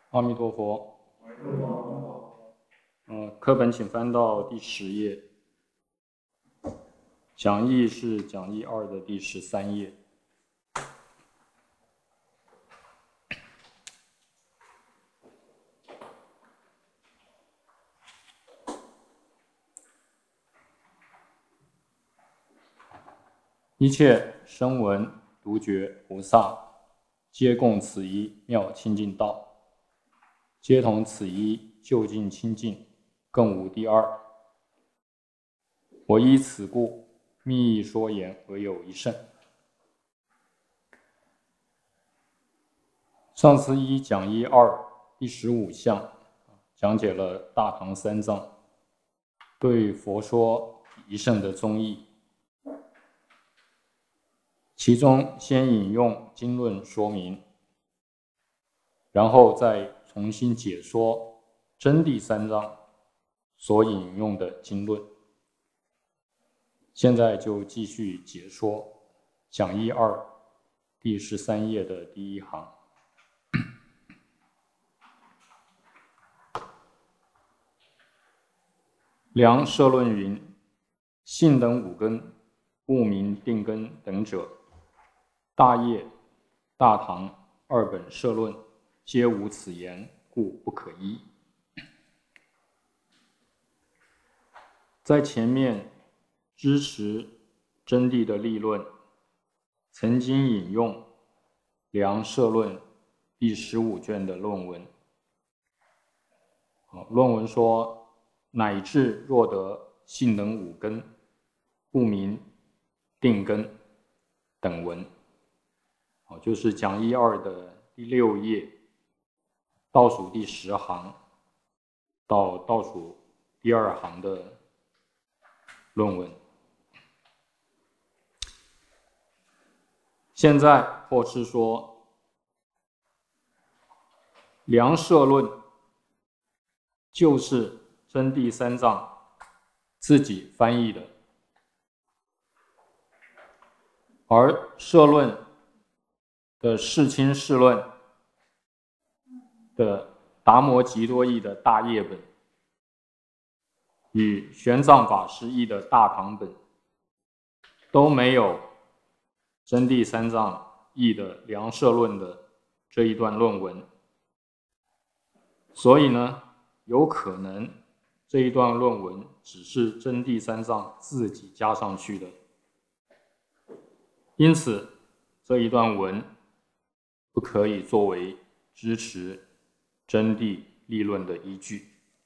阿弥陀佛。课本请翻到第10页，讲义是讲义2的第13页。一切声闻独觉菩萨，皆共此一妙清净道，皆同此一究竟清净，更无第二。我依此故，密意说言而有一乘。上次依讲义2第15项讲解了大唐三藏对佛说一乘的宗义，其中先引用经论说明，然后再重新解说真谛三藏所引用的经论。现在就继续解说讲义2第13页的第一行。梁摄论云：性等五根，不明定根等者，大业、大唐2本摄论皆无此言，故不可依。在前面支持真谛的立论，曾经引用梁摄论第15卷的论文。论文说，乃至若得性等五根，不明定根等文，就是讲义2的第6页倒数第10行到倒数第2行的论文。现在或是说，梁摄论就是真谛三藏自己翻译的，而摄论的释亲释论的达摩笈多译的大业本，与玄奘法师译的大唐本，都没有真谛三藏译的梁摄论的这一段论文。所以呢，有可能这一段论文只是真谛三藏自己加上去的，因此这一段文不可以作为支持真谛立论的依据。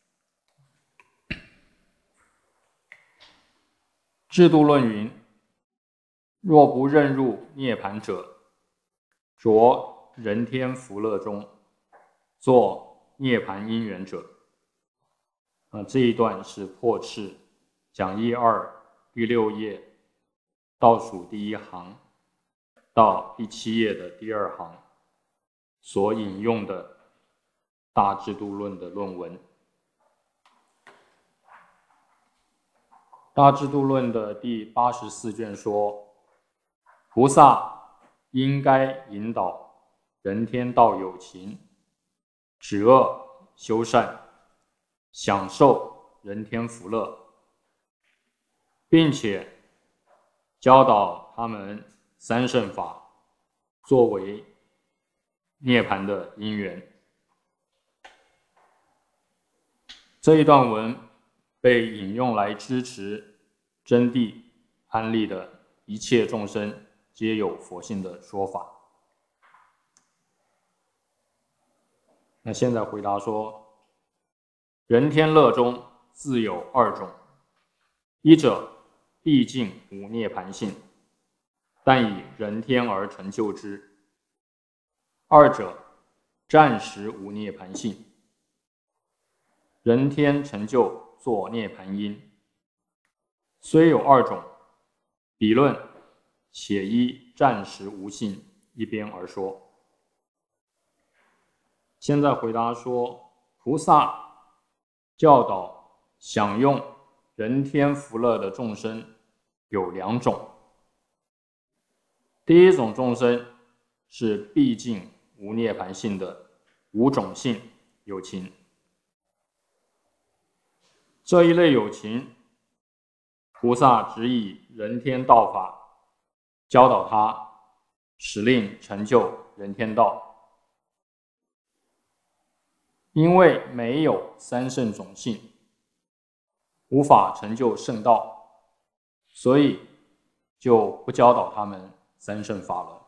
制度论云：若不认入涅盘者，着人天福乐中，作涅盘因缘者。这一段是破斥讲义2第6页倒数第1行到第7页的第2行所引用的大制度论的论文。大制度论的第84卷说，菩萨应该引导人天道有情，止恶修善，享受人天福乐，并且教导他们三乘法作为涅槃的因缘。这一段文被引用来支持真谛安立的一切众生皆有佛性的说法。那现在回答说，人天乐中自有2种，一者毕竟无涅槃性，但以人天而成就之；二者暂时无涅槃性，人天成就作涅槃因。虽有2种，彼论且依暂时无性一边而说。现在回答说，菩萨教导享用人天福乐的众生有2种。第一种众生是毕竟无涅槃性的无种性有情。这一类有情，菩萨只以人天道法教导他，使令成就人天道。因为没有三圣种性，无法成就圣道，所以就不教导他们三圣法了。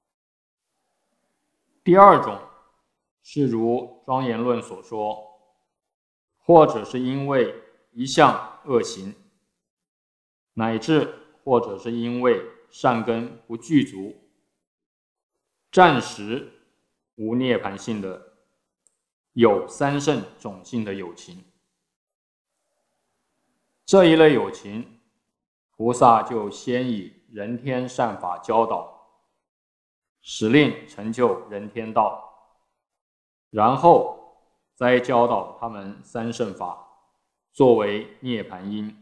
第二种是如庄严论所说，或者是因为一项恶行，乃至或者是因为善根不具足，暂时无涅槃性的有三圣种性的有情。这一类有情，菩萨就先以人天善法教导，使令成就人天道，然后再教导他们三圣法作为涅槃因。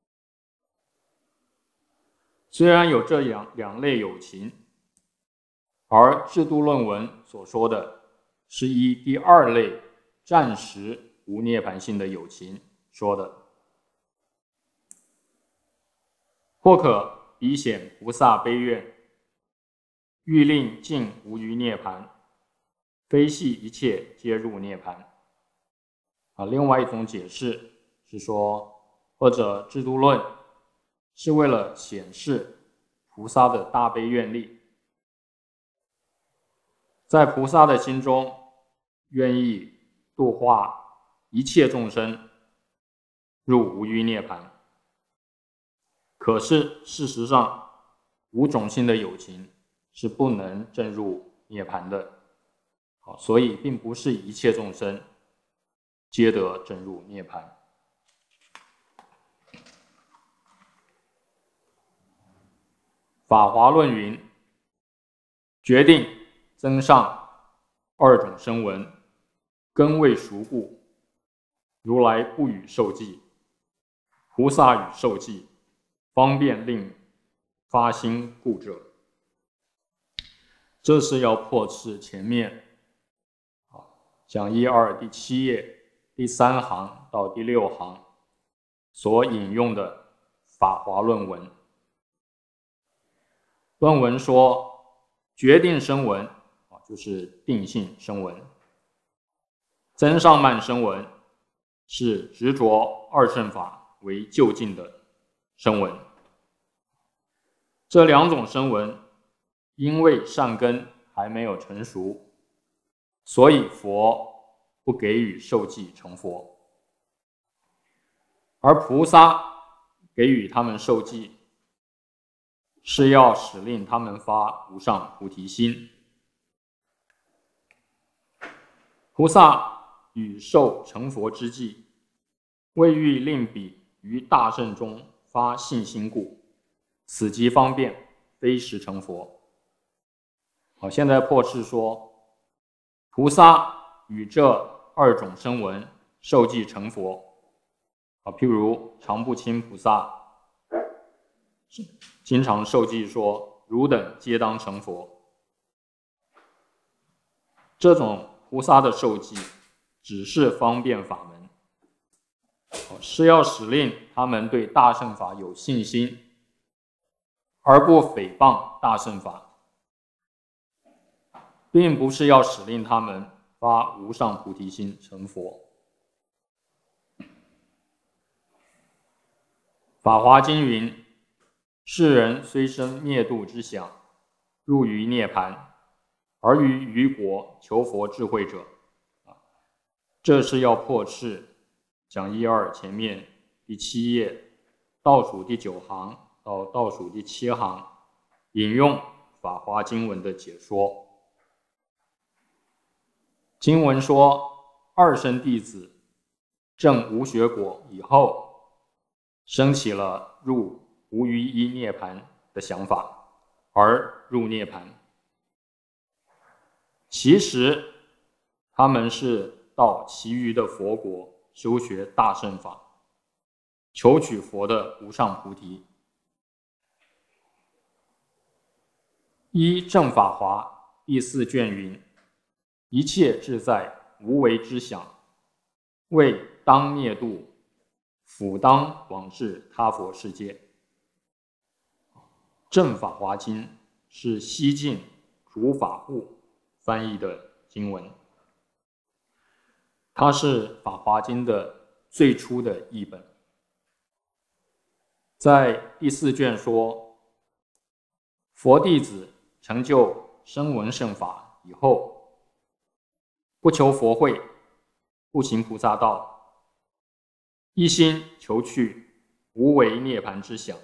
虽然有这两类有情，而制度论文所说的是依第二类暂时无涅槃性的有情说的。或可比显菩萨悲愿，欲令尽无余涅槃，非系一切皆入涅槃。另外一种解释是说，或者制度论是为了显示菩萨的大悲愿力，在菩萨的心中愿意度化一切众生入无余涅槃。可是事实上，无种性的有情是不能证入涅槃的，所以并不是一切众生皆得证入涅槃。法华论云：决定增上二种声闻，根未熟故，如来不与受记，菩萨与受记，方便令发心故者。这是要破斥前面讲义2第7页第3行到第6行所引用的法华论文。论文说，决定声闻就是定性声闻，增上慢声闻是执着二乘法为究竟的声闻。这两种声闻因为善根还没有成熟，所以佛不给予受记成佛，而菩萨给予他们受记，是要使令他们发无上菩提心。菩萨与受成佛之际，为欲令彼于大圣中发信心故，此即方便，非实成佛。现在破斥说，菩萨与这二种声闻受记成佛，譬如常不轻菩萨经常受记说，汝等皆当成佛。这种菩萨的受记只是方便法门，是要使令他们对大乘法有信心，而不诽谤大乘法，并不是要使令他们发无上菩提心成佛。法华经云：世人虽生灭度之想，入于涅槃，而于余国求佛智慧者。这是要破斥讲义2前面第7页倒数第9行到倒数第7行引用法华经文的解说。经文说，二圣弟子证无学果以后，升起了入无余一涅槃的想法，而入涅槃。其实他们是到其余的佛国修学大乘法，求取佛的无上菩提。依正法华第4卷云：一切自在无为之想，为当灭度，辅当往至他佛世界。正法华经是西晋竺法护翻译的经文，它是法华经的最初的译本。在第4卷说，佛弟子成就声闻乘法以后，不求佛慧，不行菩萨道，一心求去无为涅槃之想。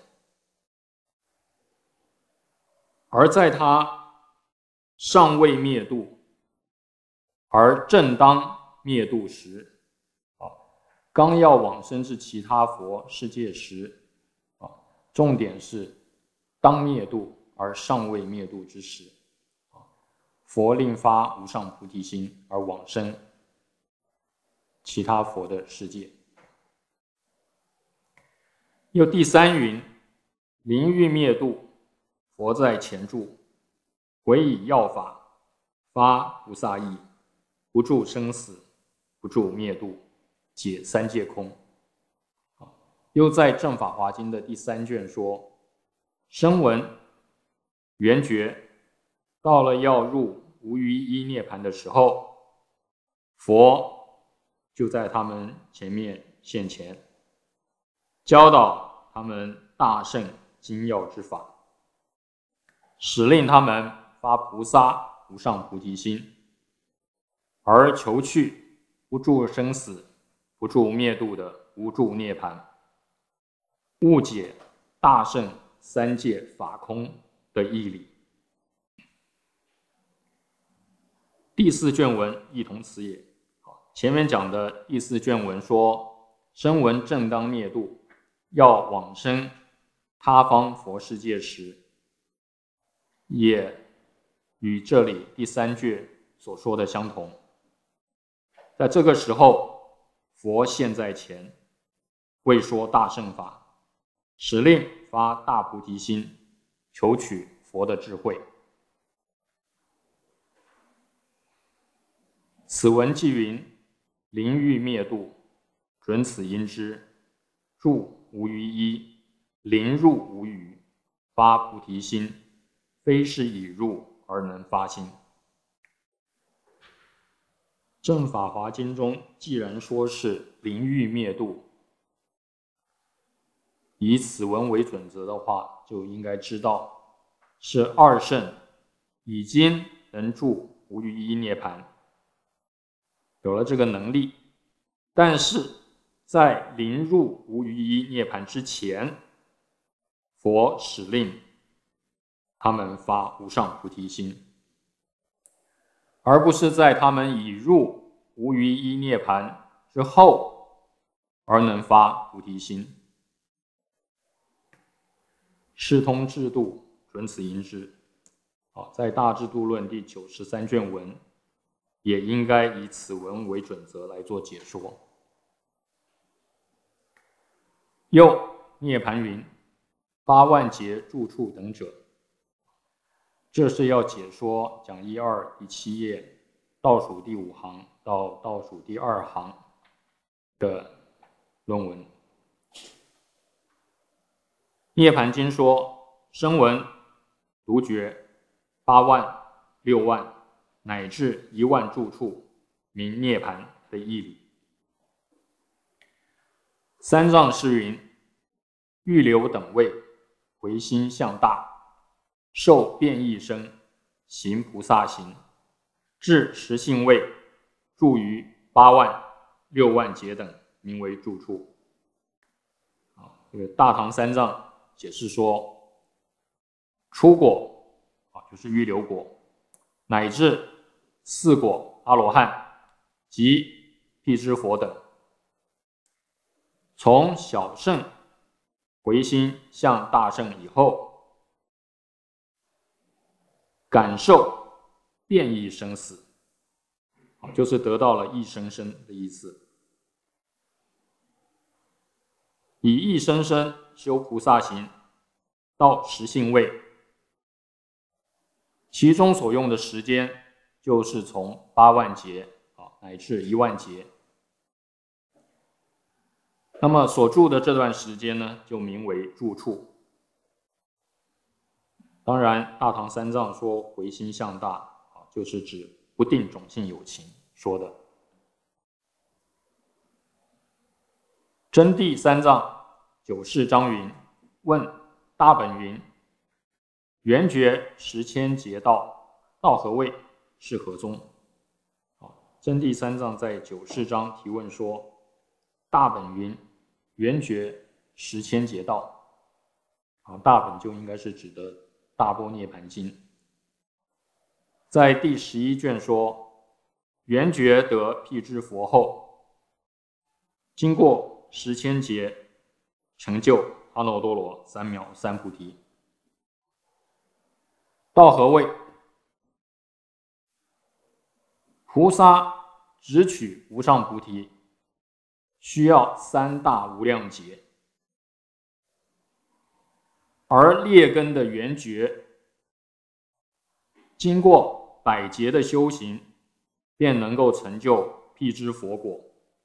而在他尚未灭度，而正当灭度时，刚要往生至其他佛世界时，重点是当灭度而尚未灭度之时，佛令发无上菩提心而往生其他佛的世界。又第3云，临欲灭度，佛在前住，唯以要法发菩萨意，不住生死，不住灭度，解三界空。又在正法华经的第3卷说，声闻缘觉到了要入无余一涅槃的时候，佛就在他们前面现前，教导他们大圣精要之法，使令他们发菩萨无上菩提心，而求去不住生死，不住灭度的无住涅槃，误解大圣三界法空的义理。第4卷文亦同此也。前面讲的第4卷文说，声闻正当灭度，要往生他方佛世界时，也与这里第3卷所说的相同。在这个时候，佛现在前，为说大乘法，使令发大菩提心，求取佛的智慧。此文即云，临欲灭度，准此因之，住无余一，临入无余，发菩提心，非是已入而能发心。正法华经中既然说是临欲灭度，以此文为准则的话，就应该知道是二圣已经能住无余一涅槃，有了这个能力，但是在临入无余一涅槃之前，佛使令他们发无上菩提心，而不是在他们已入无余一涅槃之后而能发菩提心。释通制度，准此因之。在大智度论第93卷文，也应该以此文为准则来做解说。又涅盘云，8万劫住处等者，这是要解说讲义2第7页倒数第5行到倒数第2行的论文。涅盘经说，声闻、独觉8万、6万乃至1万住处，名涅盘的义理。三藏是云，欲流等位，回心向大，受变异身，行菩萨行，至实性位，住于8万、6万劫等，名为住处。这个大唐三藏解释说，初果就是预流果，乃至4果阿罗汉及辟支佛等，从小圣回心向大圣以后，感受变异生死，就是得到了异生生的意思。以异生生修菩萨行到实性位，其中所用的时间就是从8万劫乃至1万劫。那么所住的这段时间呢，就名为住处。当然，大唐三藏说回心向大，就是指不定种性有情说的。真谛三藏九世章云：问大本云，圆觉10千劫道，道何位？是何宗？真谛三藏在九世章提问说，大本云，圆觉10千劫道，大本就应该是指的大般涅盘经。在第11卷说，圆觉得辟支佛后，经过10千劫，成就阿耨多罗三藐三菩提。道何位？菩萨直取无上菩提，需要3大无量劫，而劣根的圆觉，经过100劫的修行，便能够成就辟支佛果。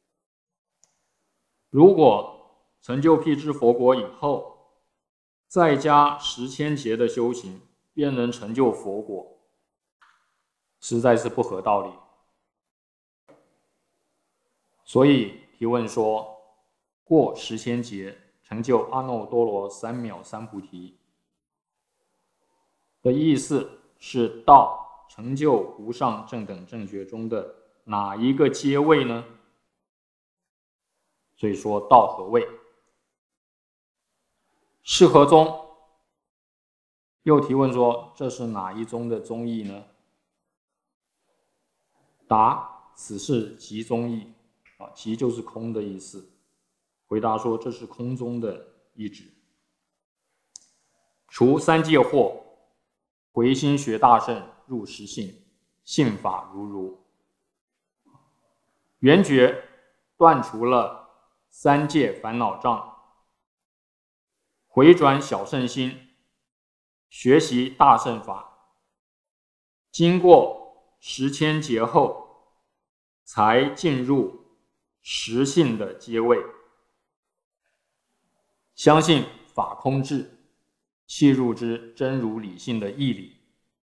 如果成就辟支佛果以后，再加10千劫的修行，便能成就佛果，实在是不合道理。所以提问说，过10千劫成就阿耨多罗三藐三菩提的意思是到成就无上正等正觉中的哪一个阶位呢？所以说道何位？是何宗？又提问说，这是哪一宗的宗义呢？答：此是即宗义。即就是空的意思。回答说，这是空宗的意旨。除3界惑，回心学大乘，入实性，信法如如。圆觉断除了3界烦恼障，回转小乘心，学习大乘法，经过10千劫后，才进入实性的阶位，相信法空智，契入之真如理性的义理。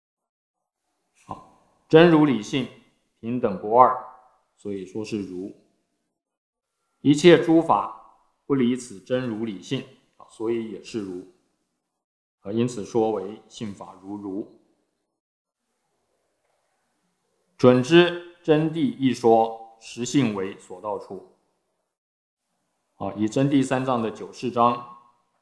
真如理性平等不二，所以说是如。一切诸法不离此真如理性，所以也是如。因此说为信法如如。准知真谛一说，实性为所到处。以真谛三藏的9世章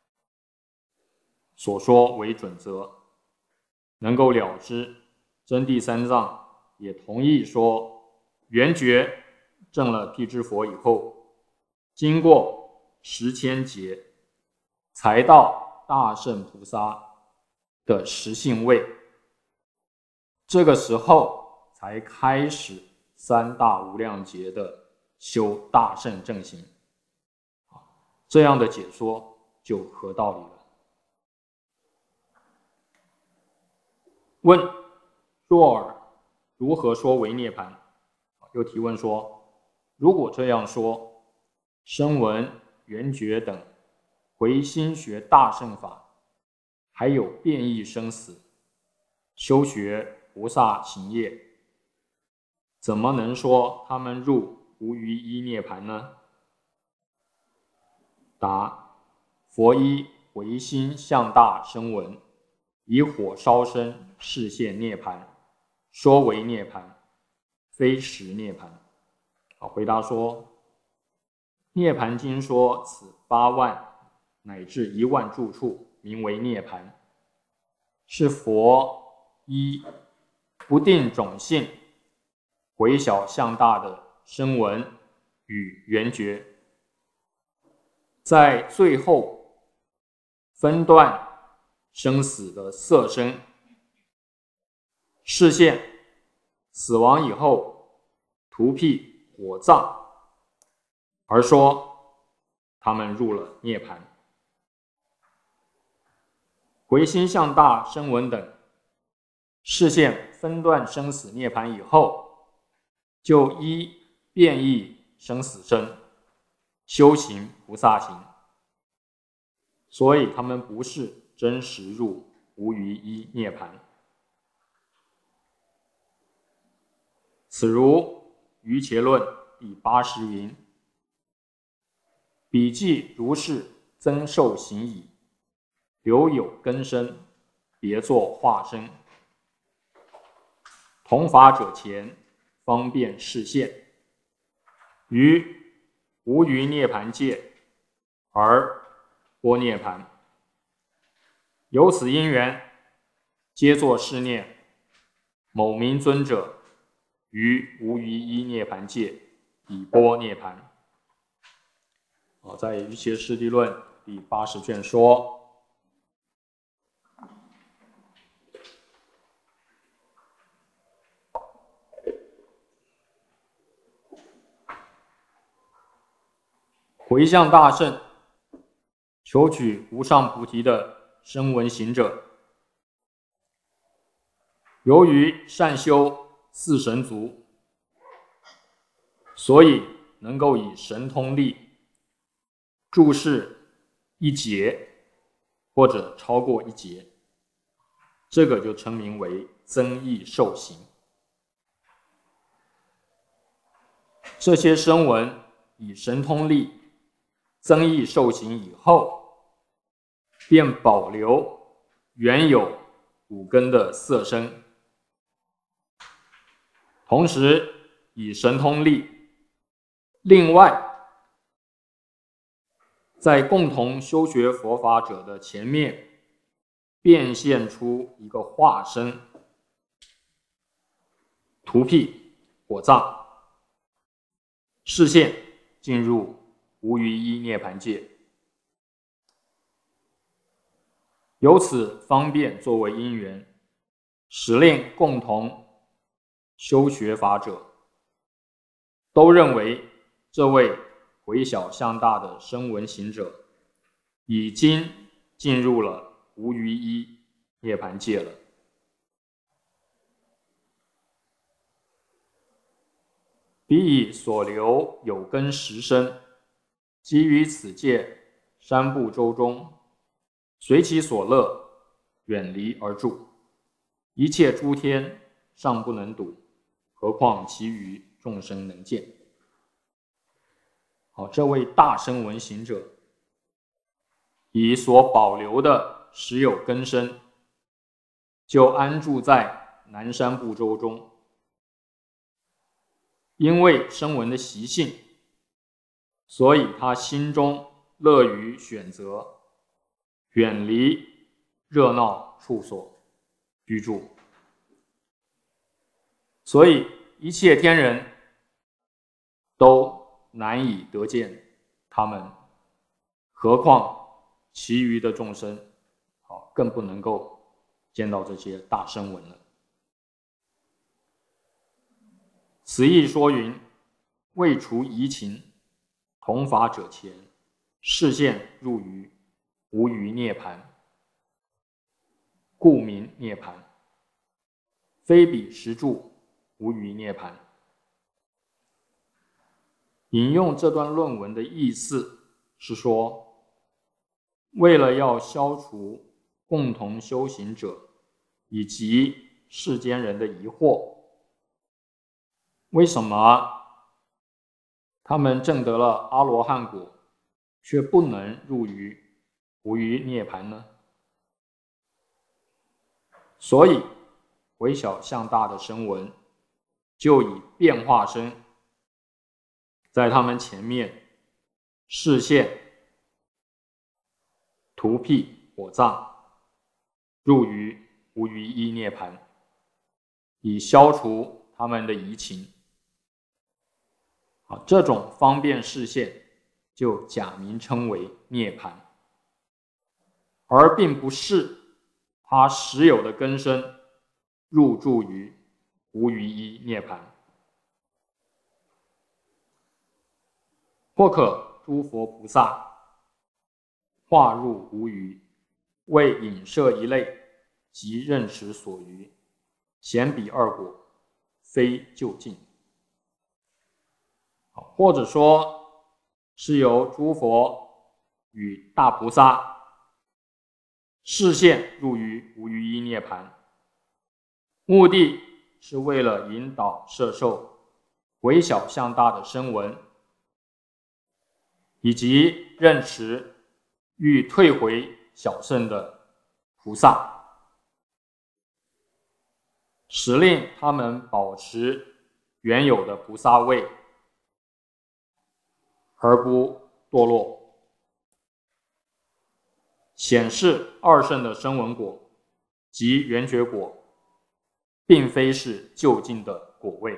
所说为准则，能够了知。真谛三藏也同意说，圆觉证了辟支佛以后，经过10千劫，才到大圣菩萨的实性位，这个时候才开始3大无量劫的修大圣正行。这样的解说就合道理了。问：若尔，如何说为涅槃？又提问说，如果这样说，声闻、缘觉等回心学大乘法，还有变异生死，修学菩萨行业，怎么能说他们入无余一涅槃呢？答：佛依回心向大声闻，以火烧身，示现涅槃，说为涅槃，非实涅槃。回答说，涅槃经说此8万乃至1万住处名为涅槃，是佛依不定种性回小向大的声闻与缘觉，在最后分段生死的色身，示现死亡以后荼毗火葬，而说他们入了涅槃。回心向大声闻等示现分段生死涅槃以后，就依变异生死身，修行菩萨行，所以他们不是真实入无余一涅槃。此如瑜伽论第80云：彼既如是增寿行矣，留有根身，别作化身，同法者前，方便示现，于无余涅槃界而波涅槃。由此因缘，皆作是念：某名尊者于无余一涅槃界以波涅槃。在《瑜伽师地论》第80卷说，回向大圣，求取无上菩提的声闻行者，由于善修四神足，所以能够以神通力注视一劫或者超过一劫，这个就称名为增益受行。这些声闻以神通力增益受行以后，便保留原有五根的色身，同时以神通力另外在共同修学佛法者的前面变现出一个化身，荼毗火藏，示现进入无余一涅槃界，由此方便作为因缘，使令共同修学法者都认为这位回小向大的声闻行者已经进入了无余一涅槃界了。彼以所留有根实身，即于此界三部洲中，随其所乐，远离而住。一切诸天尚不能睹，何况其余众生能见？这位大声闻行者以所保留的实有根身，就安住在南山部洲中。因为声闻的习性，所以他心中乐于选择远离热闹处所居住，所以一切天人都难以得见他们，何况其余的众生，更不能够见到这些大声闻了。此意说云：未除疑情，同法者前，示现入于无余涅槃，故名涅槃，非彼实住无余涅槃。引用这段论文的意思是说，为了要消除共同修行者以及世间人的疑惑，为什么他们证得了阿罗汉果，却不能入于无余涅槃呢？所以微小向大的声闻就以变化身在他们前面示现荼毗火藏，入于无余一涅槃，以消除他们的疑情。这种方便示现就假名称为涅槃，而并不是他实有的根身入住于无余一涅槃。或可诸佛菩萨化入无余，为引摄一类，即任持所余，显彼二果，非究竟。 或者说是由诸佛与大菩萨示现入于无余一涅盘，目的是为了引导摄受回小向大的声闻，以及认识欲退回小乘的菩萨，使令他们保持原有的菩萨位，而不堕落，显示二乘的声闻果及缘觉果并非是究竟的果位。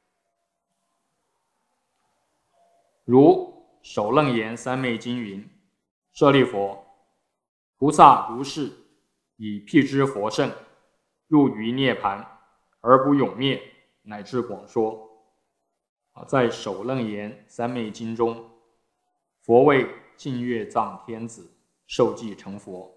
如首楞严三昧经云：舍利佛，菩萨如是以辟支佛乘入于涅盘而不永灭，乃至广说。在首楞严三昧经中，佛为净月藏天子受记成佛，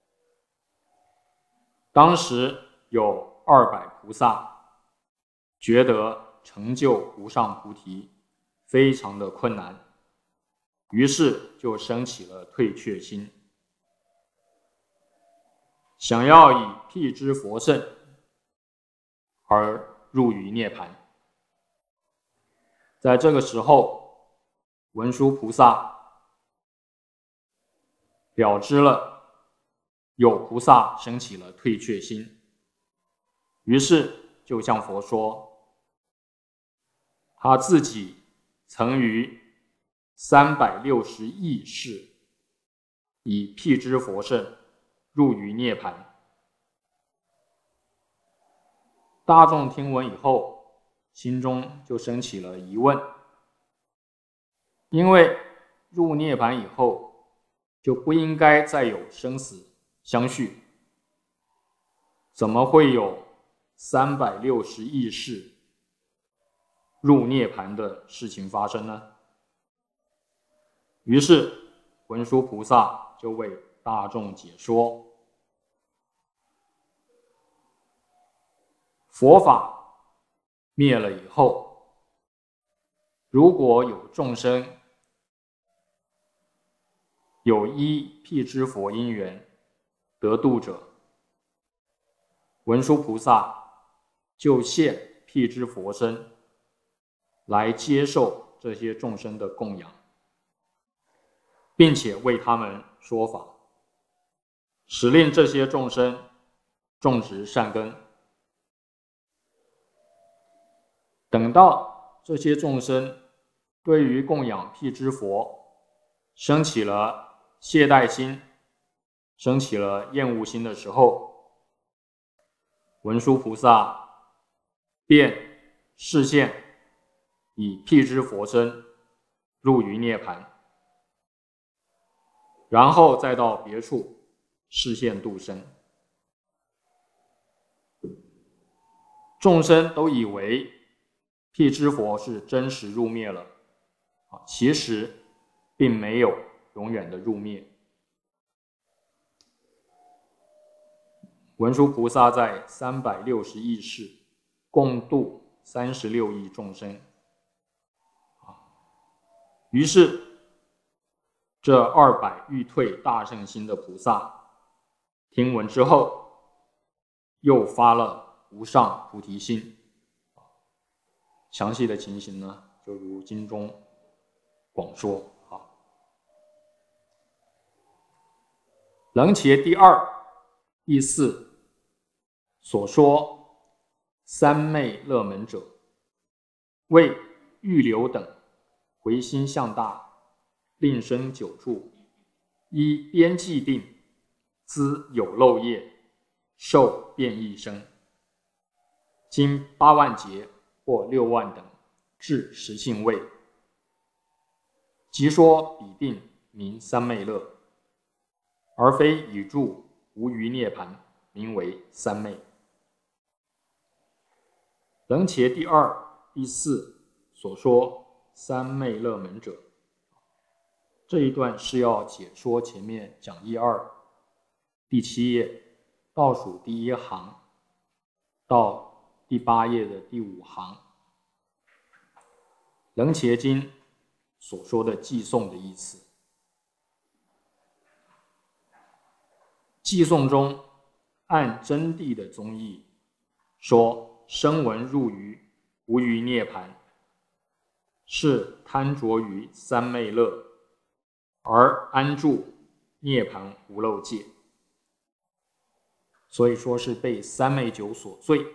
当时有200菩萨觉得成就无上菩提非常的困难，于是就生起了退却心，想要以辟支佛乘而入于涅盘。在这个时候，文殊菩萨了知了有菩萨生起了退却心，于是就向佛说，他自己曾于360亿世以辟支佛乘入于涅盘。大众听闻以后，心中就升起了疑问，因为入涅盘以后就不应该再有生死相续，怎么会有360亿世入涅盘的事情发生呢？于是文殊菩萨就为大众解说，佛法灭了以后，如果有众生有依辟支佛因缘得度者，文殊菩萨就现辟支佛身来接受这些众生的供养，并且为他们说法，使令这些众生种植善根。等到这些众生对于供养辟支佛升起了懈怠心，升起了厌恶心的时候，文殊菩萨便示现以辟支佛身入于涅盘，然后再到别处示现度生。众生都以为辟支佛是真实入灭了，其实并没有永远的入灭。文殊菩萨在360亿世共度36亿众生，于是这200欲退大乘心的菩萨听闻之后，又发了无上菩提心。详细的情形呢，就如经中广说。楞伽第2、第4所说三昧乐门者，为欲流等回心向大，令生久住，依边际定，资有漏业，受变异生，经8万劫或6万等，至实性位，即说彼定名三昧乐，而非已住无余涅盘，名为三昧。楞伽第2、第4所说三昧乐门者，这一段是要解说前面讲义2第7页倒数第1行到第8页的第5行。楞伽经所说的寄送的意思。寄送中按真谛的宗义说，声闻入于无余涅槃，是贪着于三昧乐，而安住涅槃无漏界，所以说是被三昧酒所醉，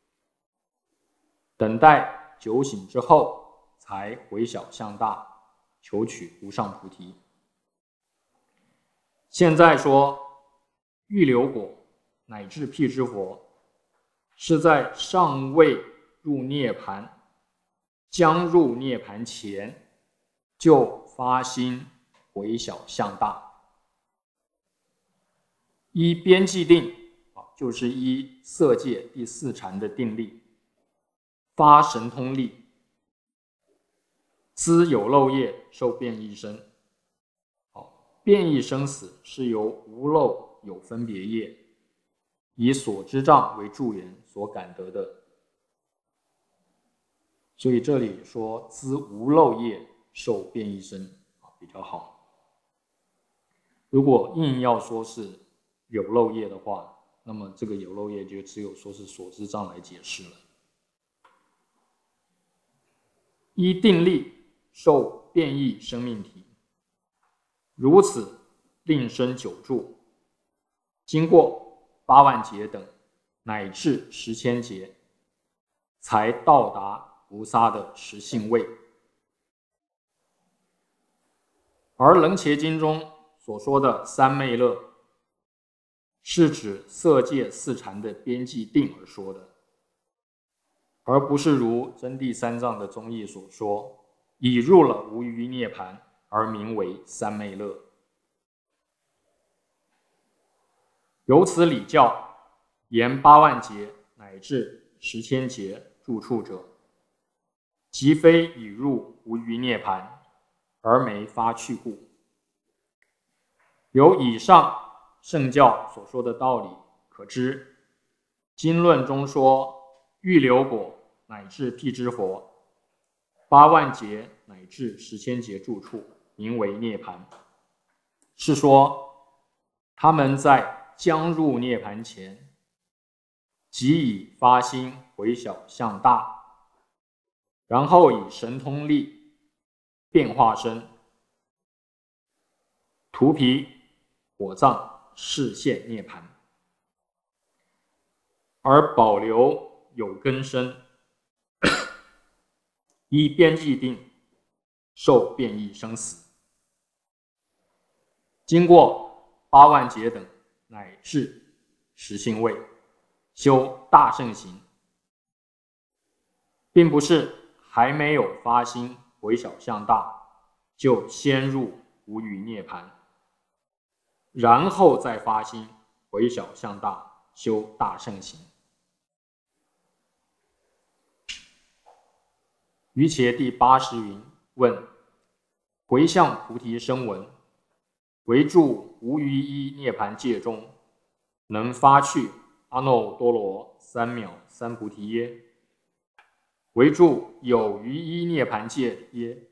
等待酒醒之后才回小向大，求取无上菩提。现在说欲流果乃至辟支佛，是在尚未入涅槃，将入涅槃前就发心回小向大。依边际定，就是依色界第四禅的定力，发神通力，资有漏业，受变异生。变异生死是由无漏有分别业，以所知障为助缘所感得的。所以这里说资无漏业，受变异生比较好。如果硬要说是有漏业的话，那么这个有漏业就只有说是所知障来解释了。依定力受变异生命体，如此令生久住，经过8万劫等乃至10千劫，才到达菩萨的实性位。而楞伽经中所说的三昧乐，是指色界四禅的边际定而说的，而不是如真谛三藏的宗义所说，已入了无余涅槃而名为三昧乐。由此理教，言8万劫乃至10千劫住处者，即非已入无余涅槃而没发去故。由以上圣教所说的道理可知，经论中说欲流果乃至辟支佛，8万劫乃至10千劫住处名为涅槃，是说他们在将入涅槃前，即已发心回小向大，然后以神通力变化身荼毗火藏示现涅槃，而保留有根身，依边际定受变异生死，经过8万劫等乃至实性位，修大乘行，并不是还没有发心回小向大就先入无余涅槃，然后再发心回小向大修大乘行。于伽第80云：问回向菩提声闻，唯住无余一涅槃界中，能发去阿耨多罗三藐三菩提耶？唯住有余一涅槃界耶？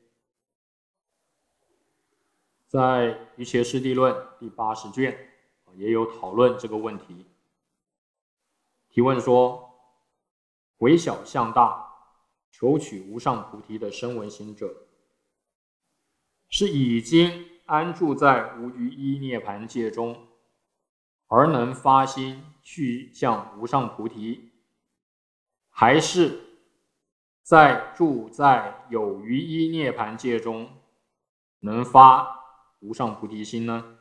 在瑜伽师地论第80卷也有讨论这个问题。提问说，回小向大求取无上菩提的声闻行者，是已经安住在无余一涅槃界中，而能发心去向无上菩提，还是在住在有余一涅槃界中能发无上菩提心呢？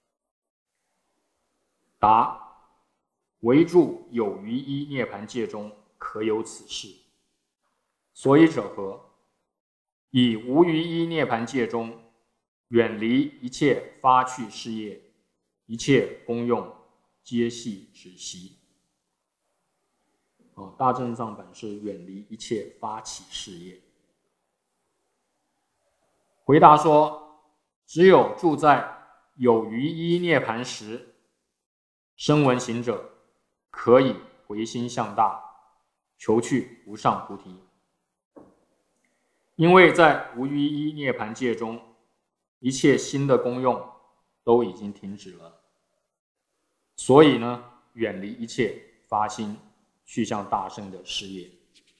答：唯住有余一涅槃界中可有此事。所以者何？以无余一涅槃界中远离一切发去事业，一切功用皆系止息。大正藏本是远离一切发起事业。回答说，只有住在有余一涅槃时，声闻行者可以回心向大，求去无上菩提。 因为在无余一涅盘界中，一切新的功用都已经停止了，所以呢，远离一切发心去向大圣的事业。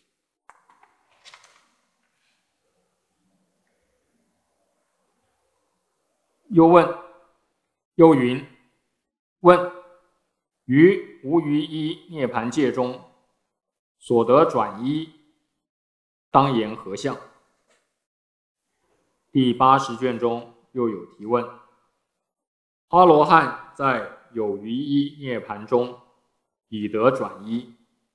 又云：问于无余一涅盘界中所得转依，当言何相？第80卷中又有提问：阿罗汉在有余一涅盘中已得转依，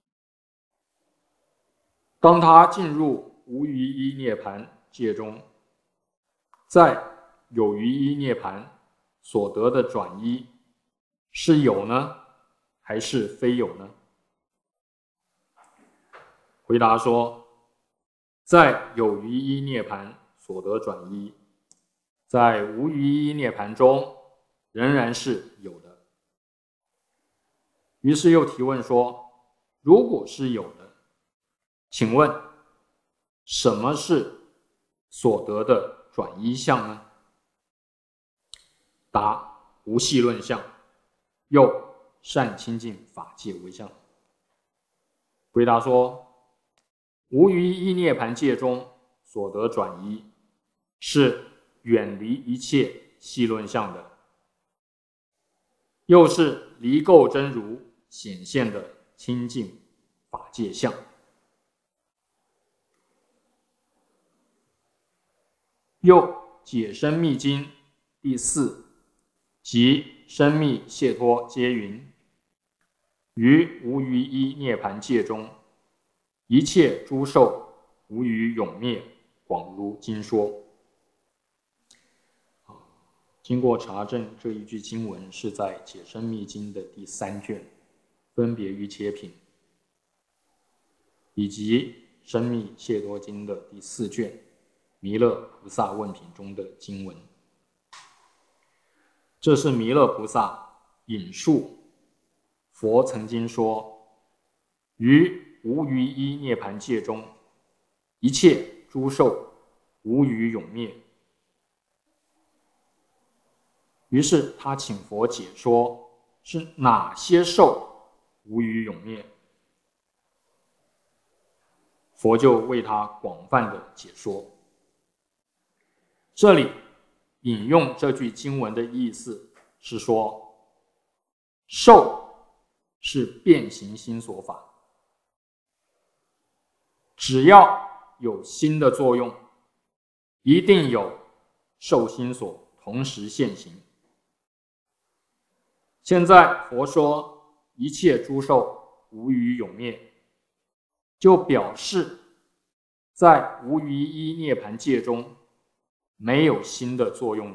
当他进入无余一涅盘界中，在有余一涅盘所得的转依是有呢，还是非有呢？回答说，在有余一涅盘所得转依，在无余一涅盘中仍然是有的。于是又提问说，如果是有的，请问什么是所得的转依相呢？答：无系论相，又善清净法界为相。回答说，无余一涅盘界中所得转依是远离一切系论相的，又是离垢真如显现的清净法界相。又解深密经第4及深密解脱皆云：于无余一涅盘界中，一切诸受无余永灭，广如经说。经过查证，这一句经文是在解深密经的第3卷分别于切品，以及深密解脱经的第4卷弥勒菩萨问品中的经文。这是弥勒菩萨引述佛曾经说，于无余一涅盘界中，一切诸受无余永灭。于是他请佛解说是哪些受无余永灭，佛就为他广泛的解说。这里引用这句经文的意思是说，受是变形心所法，只要有心的作用，一定有受心所同时现行。现在佛说一切诸受无余永灭，就表示在无余一涅盘界中没有心的作用了。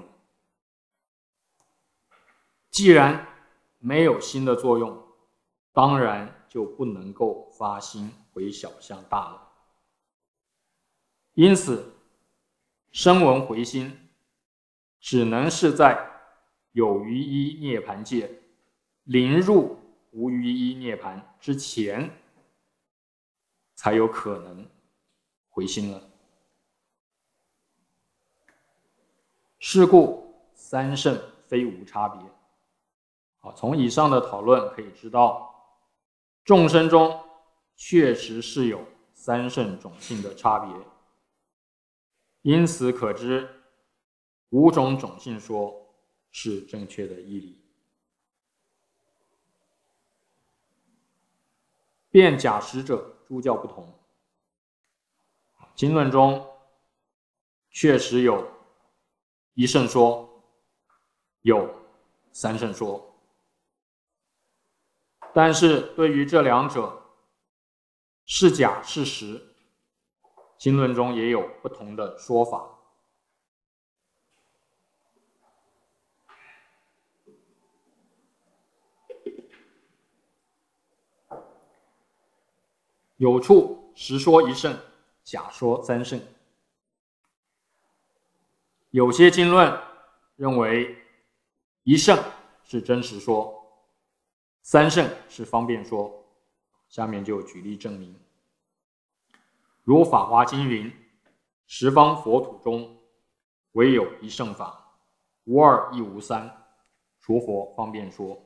既然没有心的作用，当然就不能够发心回小向大了。因此声闻回心只能是在有余一涅盘界临入无余一涅盘之前才有可能回心了。是故三圣非无差别。从以上的讨论可以知道，众生中确实是有三圣种性的差别，因此可知五种种性说是正确的义理。辨假实者诸教不同，经论中确实有一圣说，有三圣说，但是对于这两者是假是实，经论中也有不同的说法。有处实说一圣，假说三圣。有些经论认为一圣是真实说，三圣是方便说，下面就举例证明。如法华经云： 十方佛土中，唯有一圣法，无二亦无三，除佛方便说。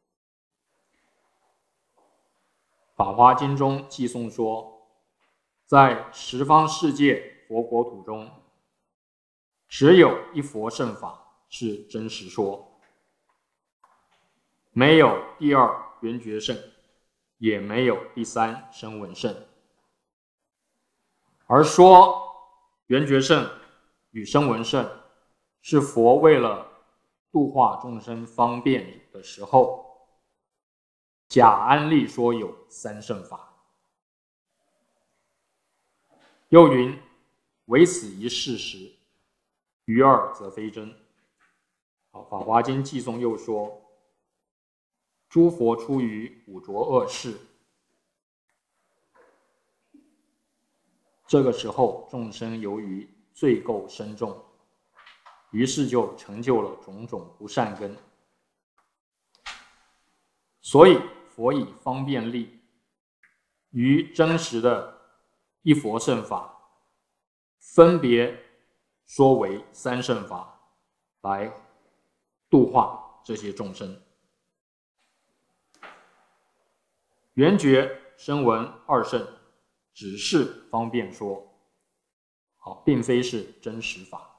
法华经中记诵说，在十方世界佛国土中，只有一佛圣法是真实说，没有第二圆觉圣，也没有第三声闻圣。而说圆觉圣与声闻圣是佛为了度化众生方便的时候，假安立说有三圣法。又云：唯此一事实，余二则非真。法华经记诵又说，诸佛出于五浊恶世，这个时候众生由于罪垢深重，于是就成就了种种不善根。所以佛以方便力，于真实的一佛圣法，分别说为三圣法，来度化这些众生。圆觉、声闻二圣只是方便说，并非是真实法。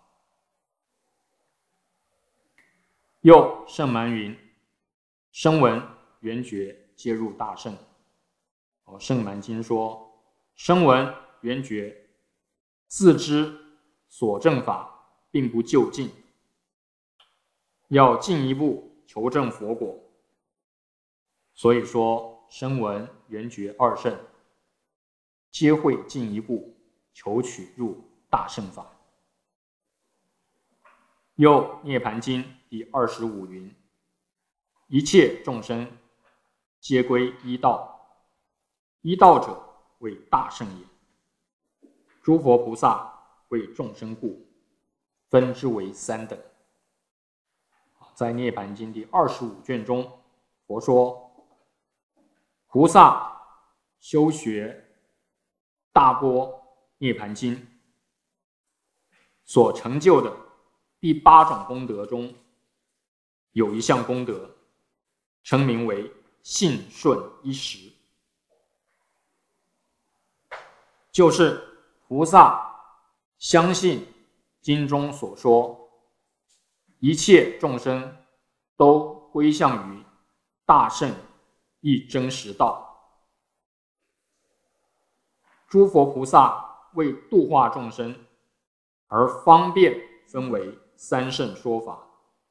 又圣蛮云：声闻、圆觉皆入大圣。圣蛮经说，声闻、圆觉自知所证法并不究竟，要进一步求证佛果。所以说声闻、圆觉二圣皆会进一步求取入大圣法。又涅盘经第25云：一切众生皆归一道，一道者为大圣也。诸佛菩萨为众生故，分之为三等。在涅盘经第25卷中，佛说菩萨修学大般涅盘经所成就的第8种功德中，有一项功德称名为信顺一时，就是菩萨相信经中所说，一切众生都归向于大圣一真实道。诸佛菩萨为度化众生，而方便分为三圣说法。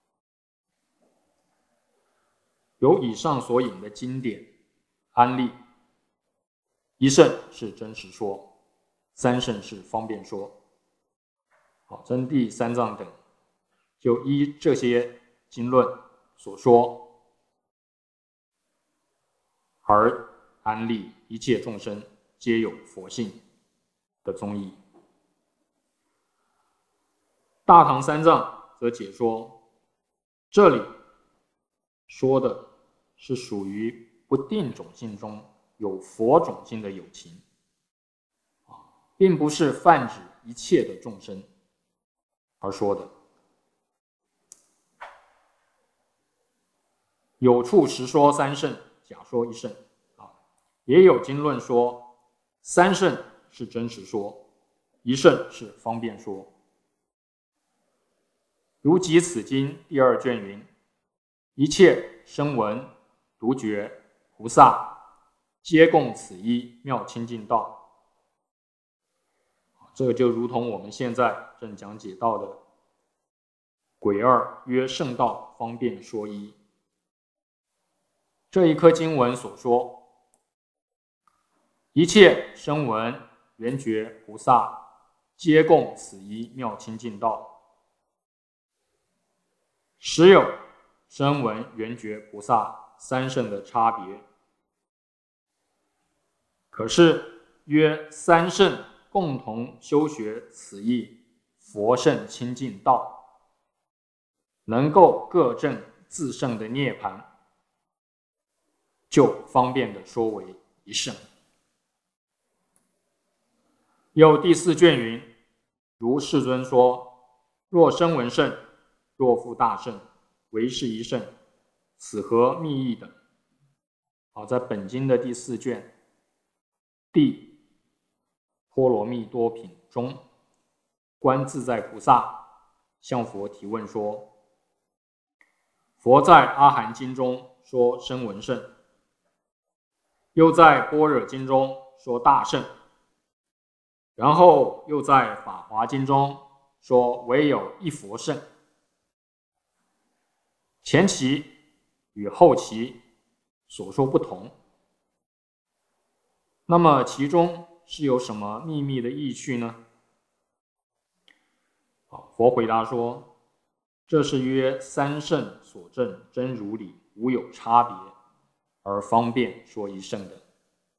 由以上所引的经典安立，一圣是真实说，三圣是方便说。真谛三藏等就依这些经论所说，而安立一切众生皆有佛性的宗义。大唐三藏则解说，这里说的是属于不定种性中有佛种性的有情，并不是泛指一切的众生而说的。有处实说三圣，假说一圣。也有经论说三圣是真实说，一圣是方便说。如集此经第2卷云：一切声闻、独觉、菩萨，皆共此一妙清净道。这个就如同我们现在正讲解到的癸二曰圣道方便说一。这一颗经文所说，一切声闻、缘觉、菩萨，皆共此一妙清净道。实有声闻、缘觉、菩萨三圣的差别。可是约三圣共同修学此一佛圣清净道，能够各证自圣的涅槃，就方便的说为一圣。有第4卷云： 如世尊说：若声闻圣，若复大圣，唯是一圣，此何密意等。好，在本经的第4卷第波罗蜜多品中，观自在菩萨向佛提问说：佛在阿含经中说声闻圣，又在般若经中说大圣，然后又在法华经中说唯有一佛圣，前期与后期所说不同，那么其中是有什么秘密的意趣呢？佛回答说：这是曰三圣所证真如理，无有差别，而方便说一圣的。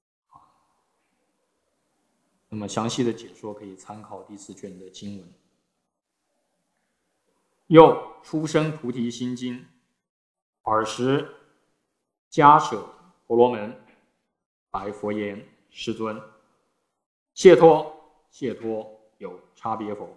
那么详细的解说可以参考第4卷的经文。又出生菩提心经，尔时迦舍婆罗门白佛言：世尊，解脱有差别否？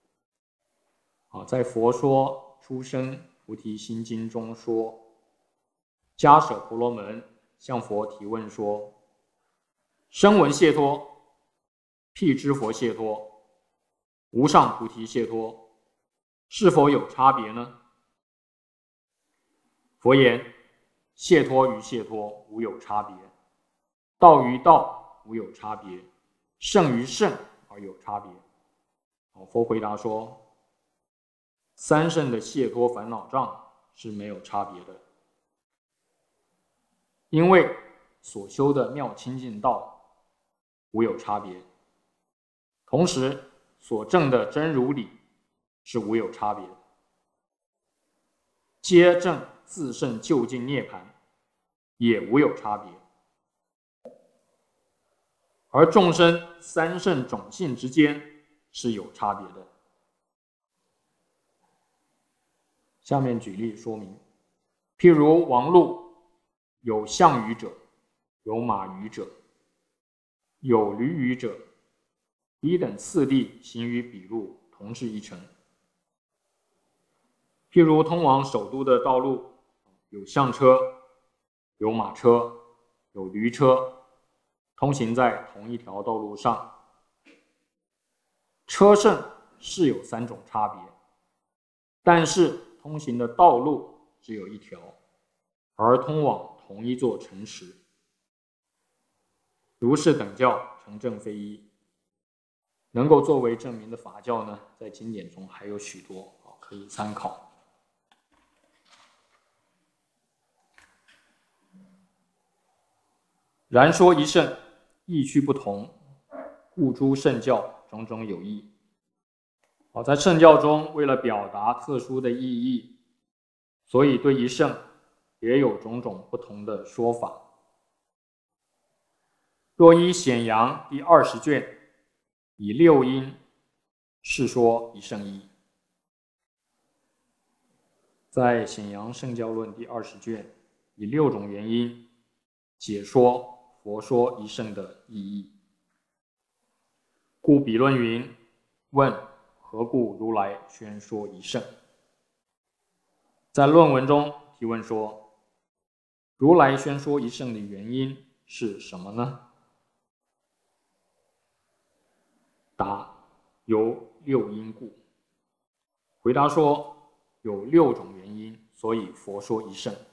在佛说出生菩提心经中说，迦舍婆罗门向佛提问说：声闻解脱、辟支佛解脱、无上菩提解脱，是否有差别呢？佛言：解脱与解脱无有差别，道与道无有差别，圣与圣而有差别。佛回答说：三圣的解脱烦恼障是没有差别的，因为所修的妙清净道无有差别，同时所证的真如理是无有差别的，皆证自圣究竟涅槃也无有差别，而众生三圣种性之间是有差别的。下面举例说明，譬如王路，有象羽者，有马羽者，有驴羽者，彼等次第行于彼路，同是一程。譬如通往首都的道路，有象车，有马车，有驴车，通行在同一条道路上，车胜是有3种差别，但是通行的道路只有一条，而通往同一座城池。如是等教，成正非一。能够作为证明的法教呢，在经典中还有许多可以参考。然说一圣，意趣不同，故诸圣教种种有异。在圣教中，为了表达特殊的意义，所以对一圣也有种种不同的说法。若依显扬第20卷以6因是说一圣义，在显扬圣教论第20卷以6种原因解说佛说一圣的意义。故彼论云：问何故如来宣说一圣？在论文中提问说，如来宣说一圣的原因是什么呢？答：有6因故。回答说，有6种原因，所以佛说一圣。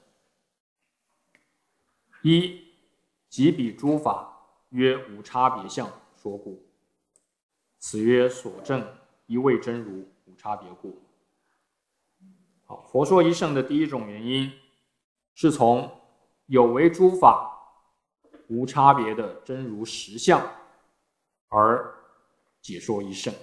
一，即彼诸法曰无差别相说故，此曰所证一味真如无差别故。佛说一圣的第1种原因，是从有为诸法无差别的真如实相而解说一圣。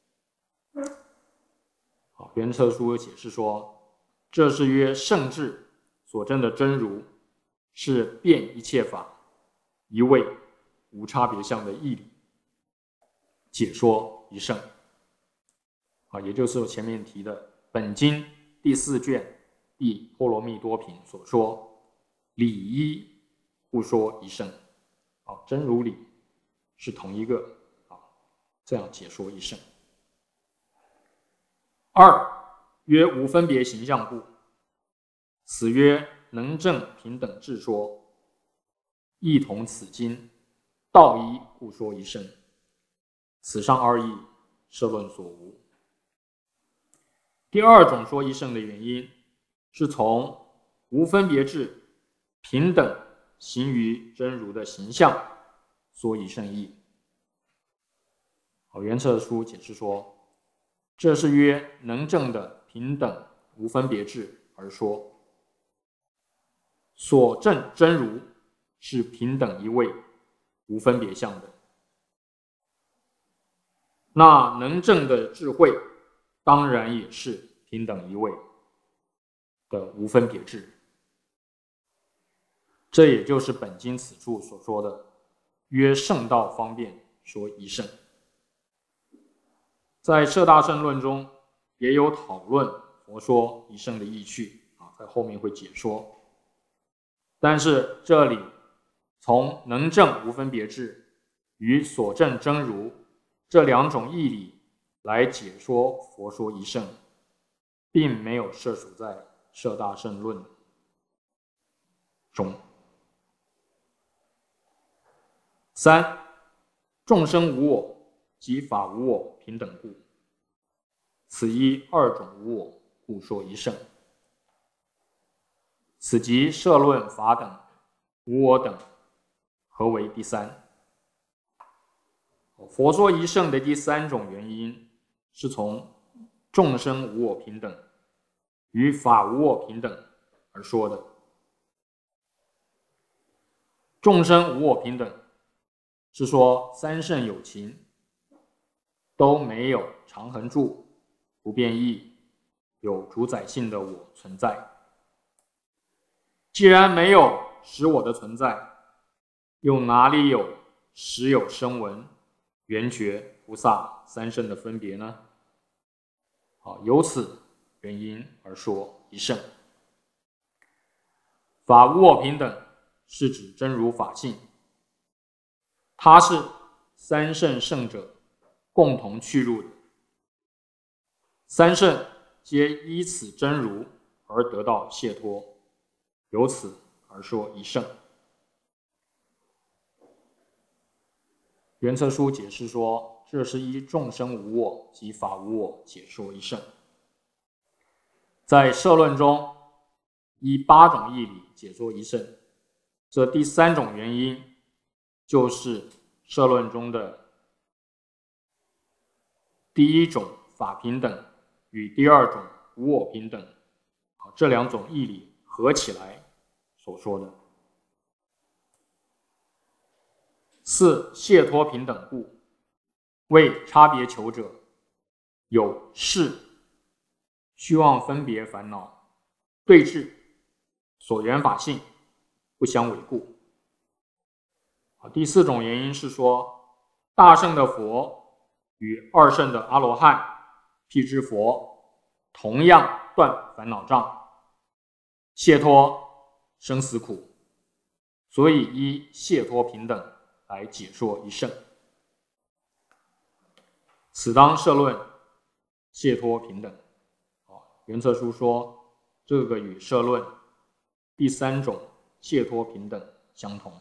圆彻书解释说，这是曰圣智所证的真如是遍一切法一味无差别相的义理，解说一圣。也就是我前面提的本经第4卷第波罗蜜多品所说，理一不说一圣，真如理是同一个，这样解说一圣。 二曰无分别形象故，此曰能正平等智说，亦同此经，道一故说一圣。此上二义，社论所无。第二种说一圣的原因，是从无分别智平等行于真如的形象说一圣义。圆彻书解释说，这是约能正的平等无分别智而说，所证真如是平等一位无分别相的，那能正的智慧当然也是平等一位的无分别智。这也就是本经此处所说的约圣道方便说一圣。在摄大乘论中也有讨论佛说一圣的义趣，在后面会解说。但是这里从能正无分别智与所证真如这两种义理来解说佛说一圣，并没有涉属在摄大乘论中。三，众生无我及法无我平等故，此一二种无我，故说一圣。此即摄论法等无我等合为第三。佛说一圣的第三种原因，是从众生无我平等与法无我平等而说的。众生无我平等是说三圣有情都没有常恒住、不变异、有主宰性的我存在。既然没有实我的存在，又哪里有实有声闻、缘觉、菩萨三圣的分别呢？由此原因而说一圣。法无我平等是指真如法性，它是三圣圣者共同去入的，三圣皆依此真如而得到解脱，由此而说一圣。圆彻书解释说，这是依众生无我及法无我解说一圣。在摄论中依八种义理解说一圣，这第三种原因就是摄论中的第一种法平等与第二种无我平等这两种义理合起来所说的。四，解脱平等故，为差别求者有事虚妄分别烦恼对峙所缘法性不相违故。第四种原因是说，大圣的佛与二圣的阿罗汉、辟支佛同样断烦恼障，解脱生死苦，所以依解脱平等来解说一圣。此当摄论解脱平等。圆彻书说，这个与摄论第三种解脱平等相同。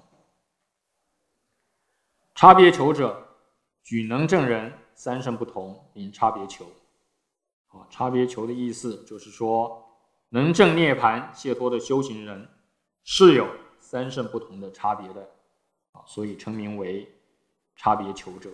差别求者，举能正人三圣不同，名差别求。差别求的意思就是说，能正涅槃解脱的修行人是有三圣不同的差别的，所以称名为差别求者。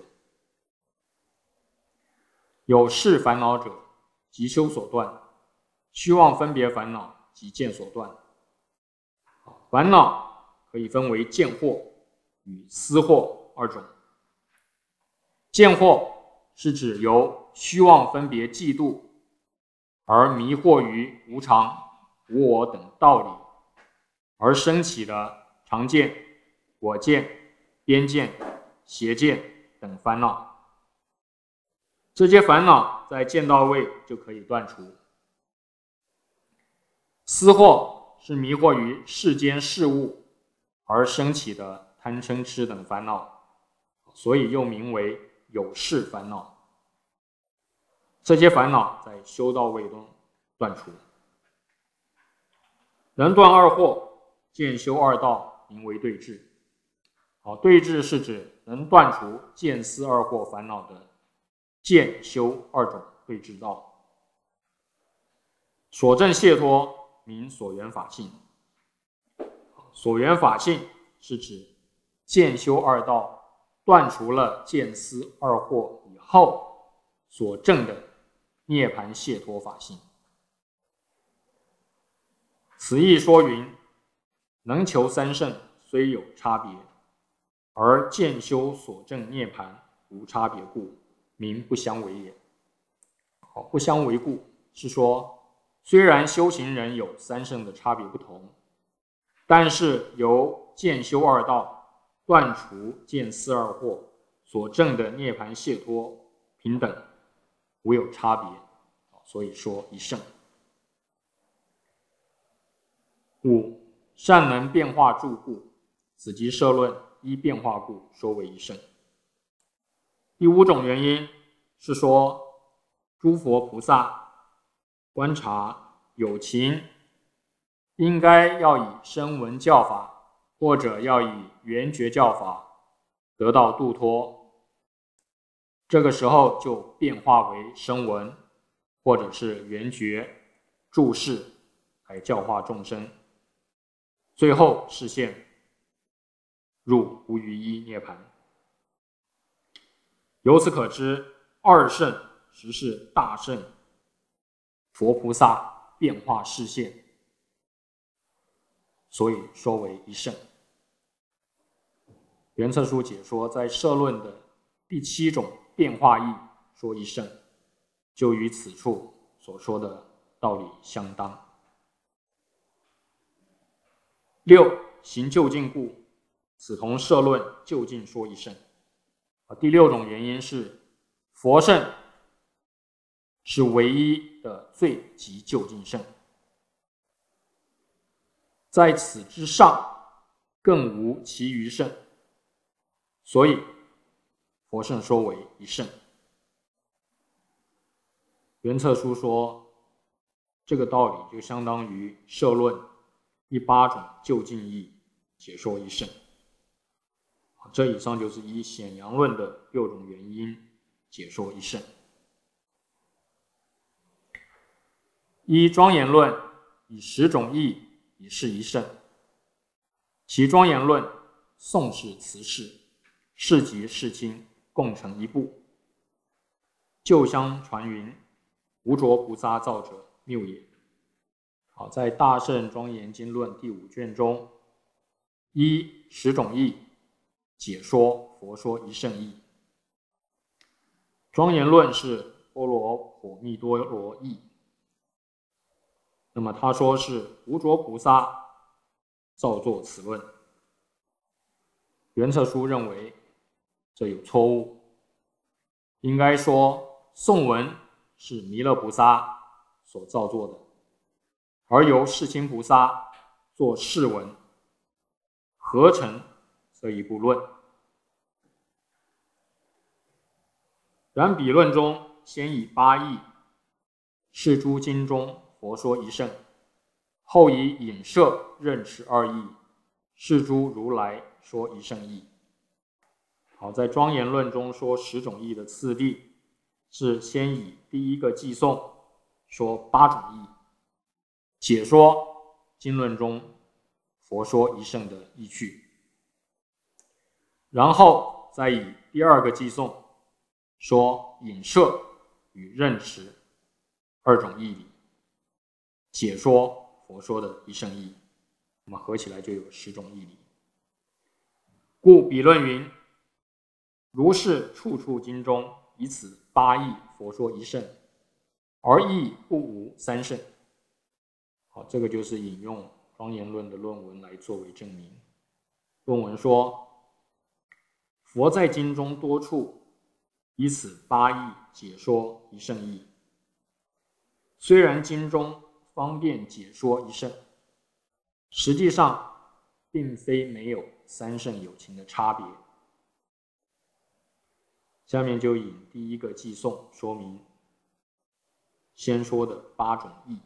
有事烦恼者，即修所断，虚妄分别烦恼即见所断。烦恼可以分为见惑与思惑二种。见惑是指由虚妄分别嫉妒而迷惑于无常、无我等道理而生起的常见、我见、边见、邪见等烦恼。这些烦恼在见到位就可以断除。思惑是迷惑于世间事物而生起的贪嗔痴等烦恼，所以又名为有事烦恼。 这些烦恼在修道位中断除。能断二惑，见修二道，名为对治。对治是指能断除见思二惑烦恼的见修二种对治道。所证解脱名所缘法性。所缘法性是指见修二道断除了见思二惑以后所证的涅槃解脱法性。此意说云：能求三圣虽有差别，而见修所证涅槃无差别故，名不相违也。不相违故是说，虽然修行人有三圣的差别不同，但是由见修二道断除见思二惑所证的涅槃解脱平等，无有差别，所以说一圣。5. 善能变化住故，此即摄论依变化故说为一圣。第5种原因是说，诸佛菩萨观察有情应该要以声闻教法或者要以缘觉教法得到度脱，这个时候就变化为声闻或者是缘觉注释来教化众生，最后实现入无余一涅槃。由此可知，二圣实是大圣佛菩萨变化示现，所以说为一圣。圆策书解说在摄论的第7种变化义说一圣，就与此处所说的道理相当。6. 行究竟故，此同摄论究竟说一圣。第6种原因是，佛圣是唯一的最极究竟圣，在此之上更无其余圣，所以佛圣说为一圣。圆策书说，这个道理就相当于摄论第8种究竟义解说一圣。这以上就是依显阳论的6种原因解说一圣。依庄严论以10种义以示一圣，其庄严论宋氏词氏世集世经共成一部，旧相传云：无着菩萨造者谬也。在大圣庄严经论第5卷中，依10种义解说佛说一圣义。庄严论是波罗婆蜜多罗义，那么他说是无着菩萨造作此论。圆策书认为这有错误，应该说颂文是弥勒菩萨所造作的，而由世亲菩萨作释文，合成这一部论。然彼论中先以8义是诸经中佛说一圣，后以引摄认识2义是诸如来说一圣义。在庄严论中说10种义的次第是先以第1个偈颂说8种义，解说经论中佛说一圣的义趣，然后再以第2个偈颂说引摄与认识2种义理，解说佛说的一圣义，那么合起来就有10种义理。故彼论云：如是处处经中以此8义佛说一圣，而义不无三圣。这个就是引用庄严论的论文来作为证明。论文说，佛在经中多处以此8义解说一圣义，虽然经中方便解说一圣，实际上并非没有三圣有情的差别。下面就引第1个偈颂说明先说的8种义。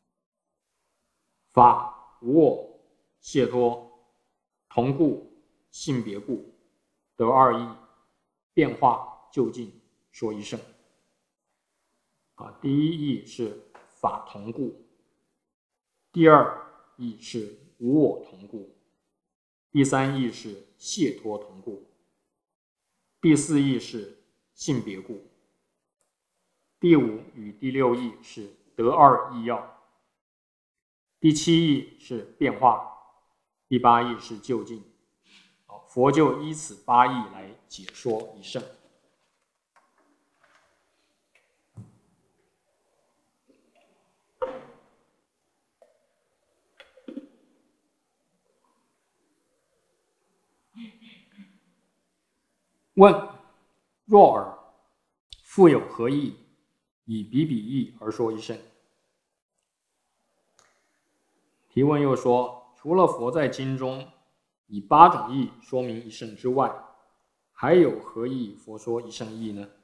法无我、解脱、同故、性别故、得二义、变化就近，说一圣。第一义是法同故，第二义是无我同故，第三义是解脱同故，第四义是性别故，第五与第六义是得二义要，第七义是变化，第八义是就近。佛就依此8义来解说一圣。问：若尔，复有何义？以彼彼义而说一圣。提问又说，除了佛在经中以8种义说明一圣之外，还有何义佛说一圣义呢？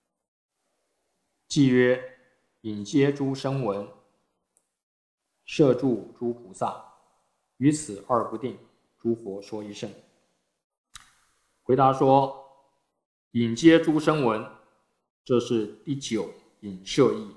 即曰：引接诸声闻，摄住诸菩萨，于此二不定，诸佛说一圣。回答说，引接诸声闻，这是第9引摄义；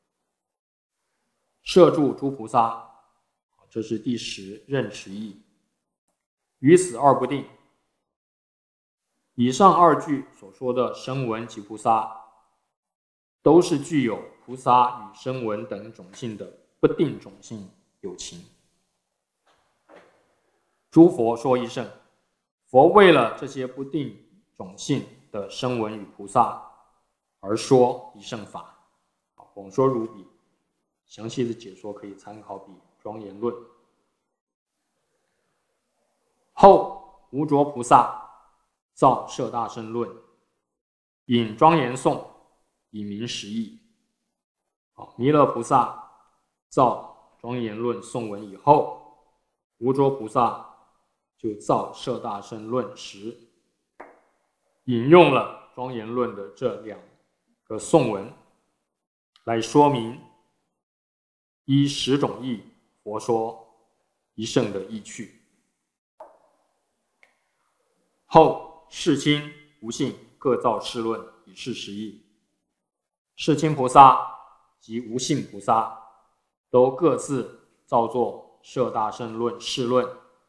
摄住诸菩萨，这是第10任持义。于此二不定，以上2句所说的声闻及菩萨，都是具有菩萨与声闻等种性的不定种性有情。诸佛说一圣，佛为了这些不定种性的声闻与菩萨而说一圣法。广说如彼，详细的解说可以参考彼庄严论。后无着菩萨造摄大乘论，引庄严颂，以明实义。弥勒菩萨造庄严论颂文以后，无着菩萨就造摄大乘论时，引用了庄严论的这2个颂文来说明依10种义佛说一圣的义趣。后世亲、无性各造释论以示实义。世亲菩萨及无性菩萨都各自造作摄大乘论释论。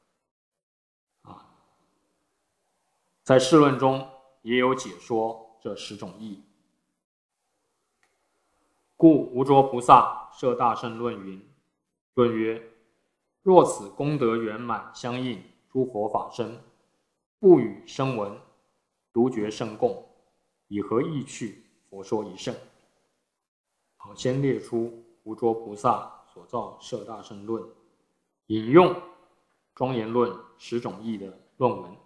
在释论中也有解说这10种义。故无着菩萨摄大乘论云：论曰，若此功德圆满相应诸佛法身，不与声闻独觉圣共，以何义趣佛说一圣？先列出无着菩萨所造摄大乘论，引用庄严论10种义的论文。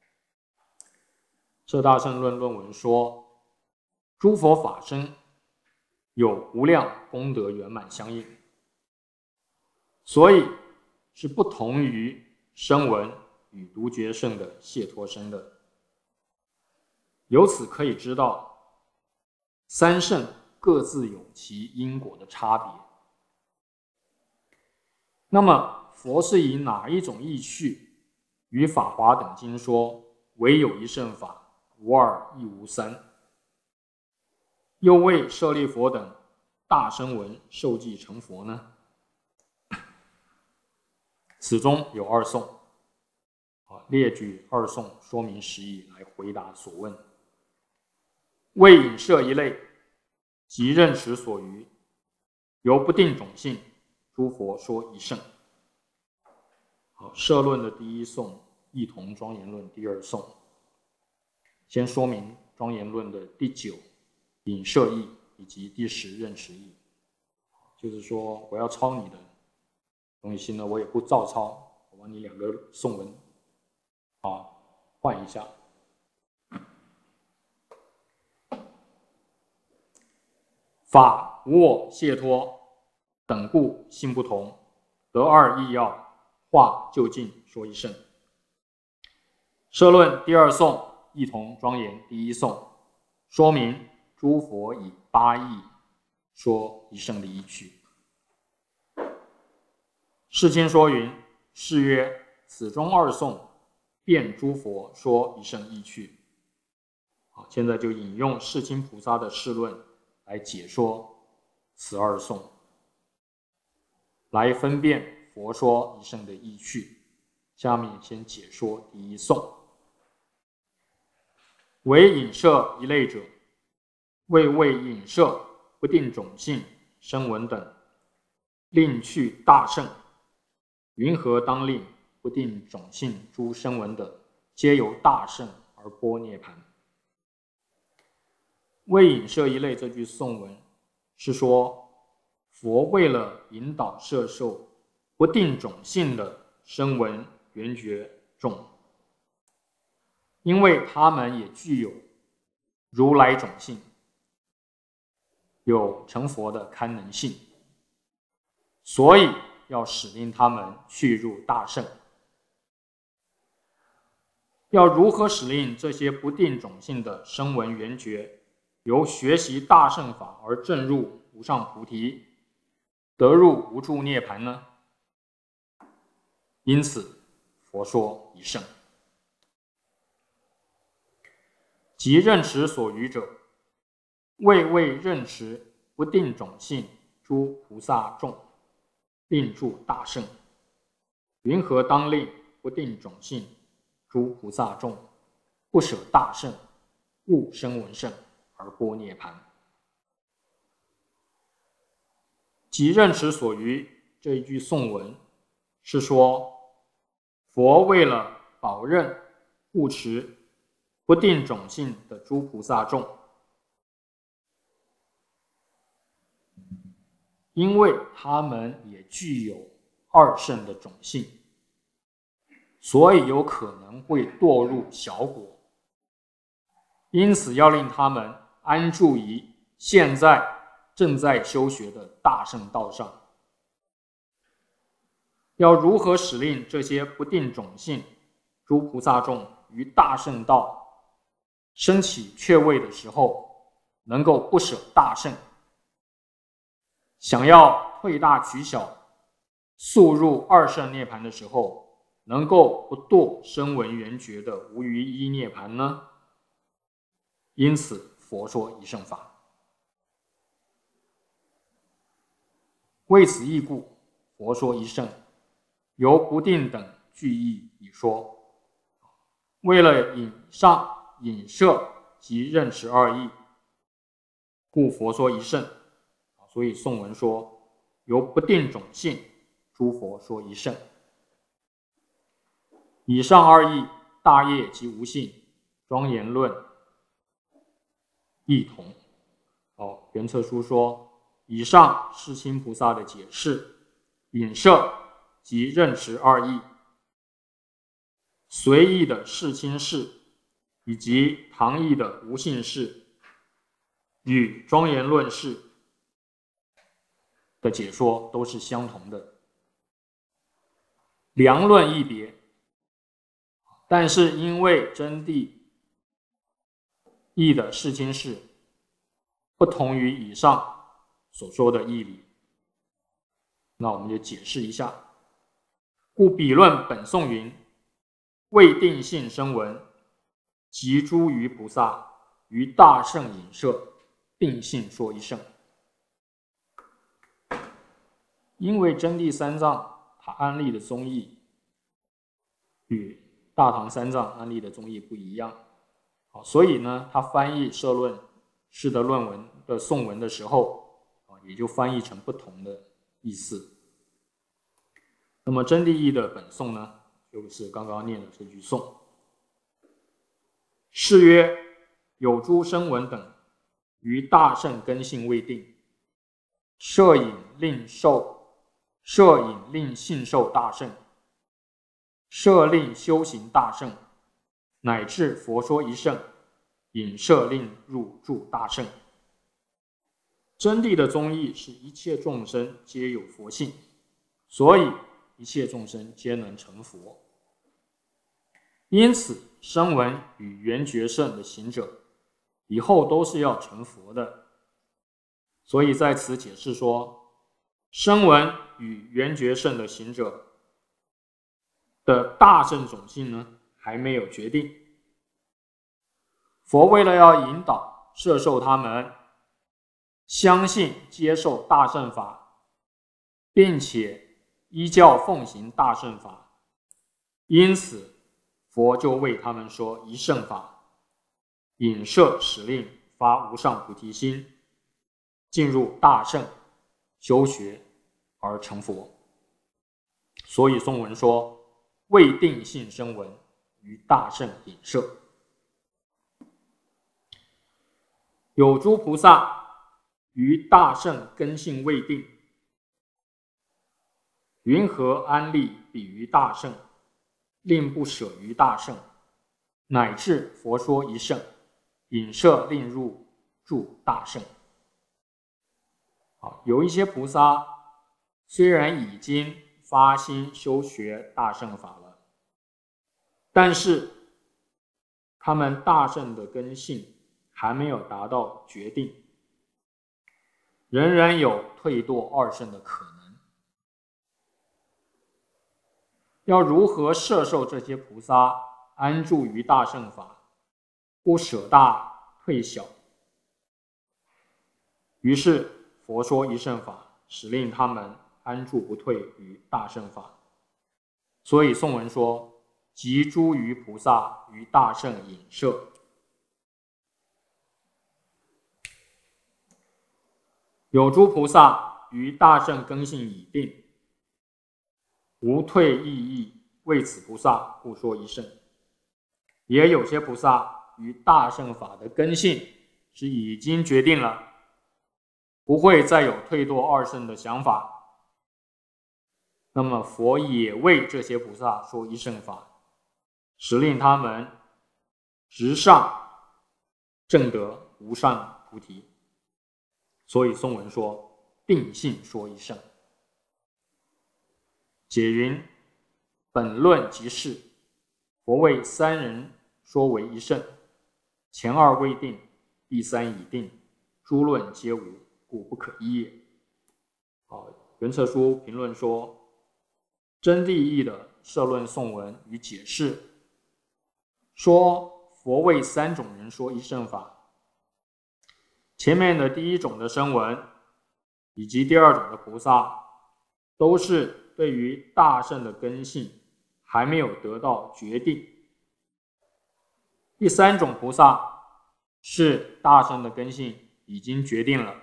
摄大乘论论文说，诸佛法身有无量功德圆满相应，所以是不同于声闻与独觉圣的解脱身的。由此可以知道三圣各自有其因果的差别。那么佛是以哪一种义趣与法华等经说唯有一圣法，无二亦无三，又为舍利佛等大声闻受记成佛呢？此中有2颂，列举2颂说明实义来回答所问。为引摄一类，即任持所余，由不定种性，诸佛说一圣。摄论的第1颂异同庄严论第2颂，先说明庄严论的第9引摄义以及第10任持义。就是说，我要抄你的东西呢，我也不照抄，我把你2个颂文换一下。法无我、解脱等故性不同，得二义要，化就近，说一圣。摄论第2颂异同庄严第1颂，说明诸佛以8义说一圣的意趣。世亲说云：是曰，此中二颂，遍诸佛说一圣意趣。现在就引用世亲菩萨的释论来解说此二颂，来分辨佛说一圣的意趣。下面先解说第一颂。为引摄一类者，为引摄不定种性、声闻等，令去大圣。云何当令不定种性诸声闻等，皆由大圣而波涅盘？为引摄一类这句颂文是说，佛为了引导摄受不定种性的声闻缘觉众，因为他们也具有如来种性，有成佛的堪能性，所以要使令他们去入大圣。要如何使令这些不定种性的声闻缘觉由学习大圣法而证入无上菩提，得入无住涅盘呢？因此佛说一圣。即任持所余者，为任持不定种性诸菩萨众，令住大圣。云何当令不定种性诸菩萨众不舍大圣，悟声闻圣而波涅盘？即任持所余这一句颂文是说，佛为了保任护持不定种性的诸菩萨众，因为他们也具有二圣的种性，所以有可能会堕入小果，因此要令他们安住于现在正在修学的大圣道上。要如何使令这些不定种性诸菩萨众于大圣道升起却位的时候，能够不舍大圣，想要退大取小，速入二圣涅盘的时候，能够不堕声闻缘觉的无余依涅盘呢？因此佛说一圣法。为此义故，佛说一圣，由不定等句义以说。为了引上引摄及任持二义，故佛说一圣。所以颂文说，由不定种性诸佛说一圣。以上二义，大业及无性庄严论异同。圆策书说，以上世亲菩萨的解释，引摄及任持二义，随意的世亲释以及唐义的无性释，与庄严论释的解说都是相同的，量论一别，但是因为真谛义的世亲释不同于以上所说的义理，那我们就解释一下。故彼论本颂云：未定性声闻及诸于菩萨于大圣引摄定性说一圣。因为真谛三藏他安立的宗义与大唐三藏安立的宗义不一样，所以呢，他翻译摄论释的论文的颂文的时候，也就翻译成不同的意思。那么真谛义的本颂呢，就是刚刚念的这句颂。是曰：有诸声闻等于大圣根性未定，摄引令信受大圣，摄令修行大圣，乃至佛说一圣，引摄令入住大圣。真谛的宗义是一切众生皆有佛性，所以一切众生皆能成佛。因此声闻与缘觉圣的行者以后都是要成佛的， 所以在此解释说，声闻与缘觉乘的行者的大乘种性呢，还没有决定。佛为了要引导摄受他们相信接受大乘法，并且依教奉行大乘法，因此佛就为他们说一乘法，引摄使令发无上菩提心，进入大乘修学而成佛。所以颂文说，未定性声闻于大乘引摄。有诸菩萨于大乘根性未定，云何安立彼于大乘，令不舍于大乘，乃至佛说一乘，引摄令入住大乘。有一些菩萨虽然已经发心修学大乘法了，但是他们大乘的根性还没有达到决定，仍然有退堕二乘的可能。要如何摄受这些菩萨安住于大乘法，不舍大退小？于是佛说一乘法，使令他们安住不退于大乘法。所以颂文说，即诸于菩萨于大乘引摄。有诸菩萨于大乘根性已定，无退意义，为此菩萨故说一乘。也有些菩萨于大乘法的根性是已经决定了，不会再有退堕二乘的想法，那么佛也为这些菩萨说一乘法，使令他们直上证得无上菩提。所以颂文说，定性说一乘。解云，本论即是，佛为三人说为一乘，前二未定，第三已定，诸论皆无，故不可依也。圆彻书评论说，真谛义的摄论颂文与解释说，佛为三种人说一乘法。前面的第一种的声闻以及第二种的菩萨，都是对于大乘的根性还没有得到决定。第三种菩萨是大乘的根性已经决定了。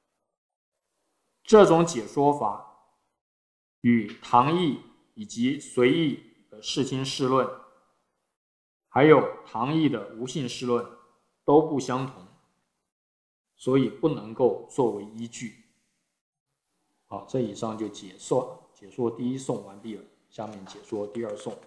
这种解说法与唐译以及随译的世亲释论，还有唐译的无性释论都不相同，所以不能够作为依据。好，这以上就解说第一颂完毕了，下面解说第二颂。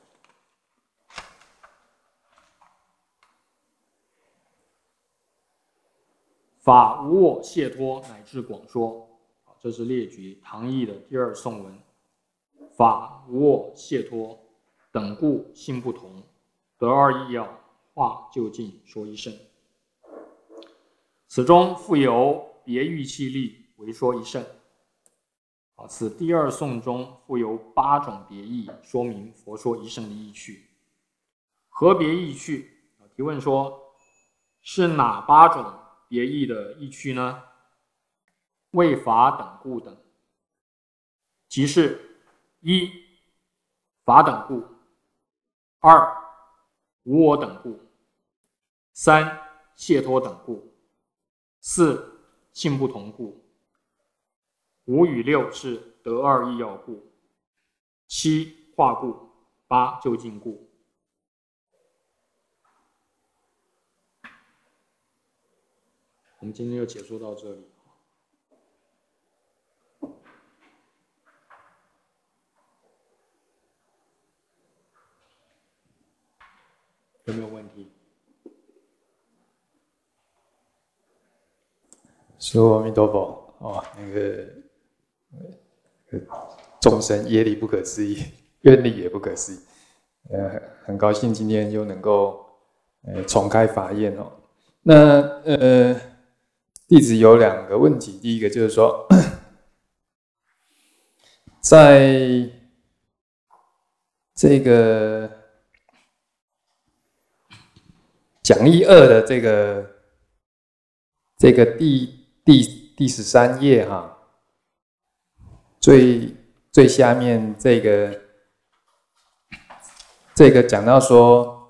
法无我解脱乃至广说，这是列举唐译的第二颂文。法无我解脱，等故性不同，得二义要，化究竟说一乘。此中复由别喻气力为说一乘。此第二颂中复有8种别义，说明佛说一乘的义趣。何别义趣？提问说，是哪8种别义的义趣呢？为法等故等，即是1法等故，2无我等故，3解脱等故，4性不同故，5与6是得二义要故，7化故，8究竟故。我们今天就解说到这里。有没有问题？ 说阿弥陀佛哦，众生业力不可思议，愿力也不可思议。很高兴今天又能够重开法宴哦。那弟子有2个问题，第一个就是说，在这个讲义2的这个第13页哈，最下面这个讲到说，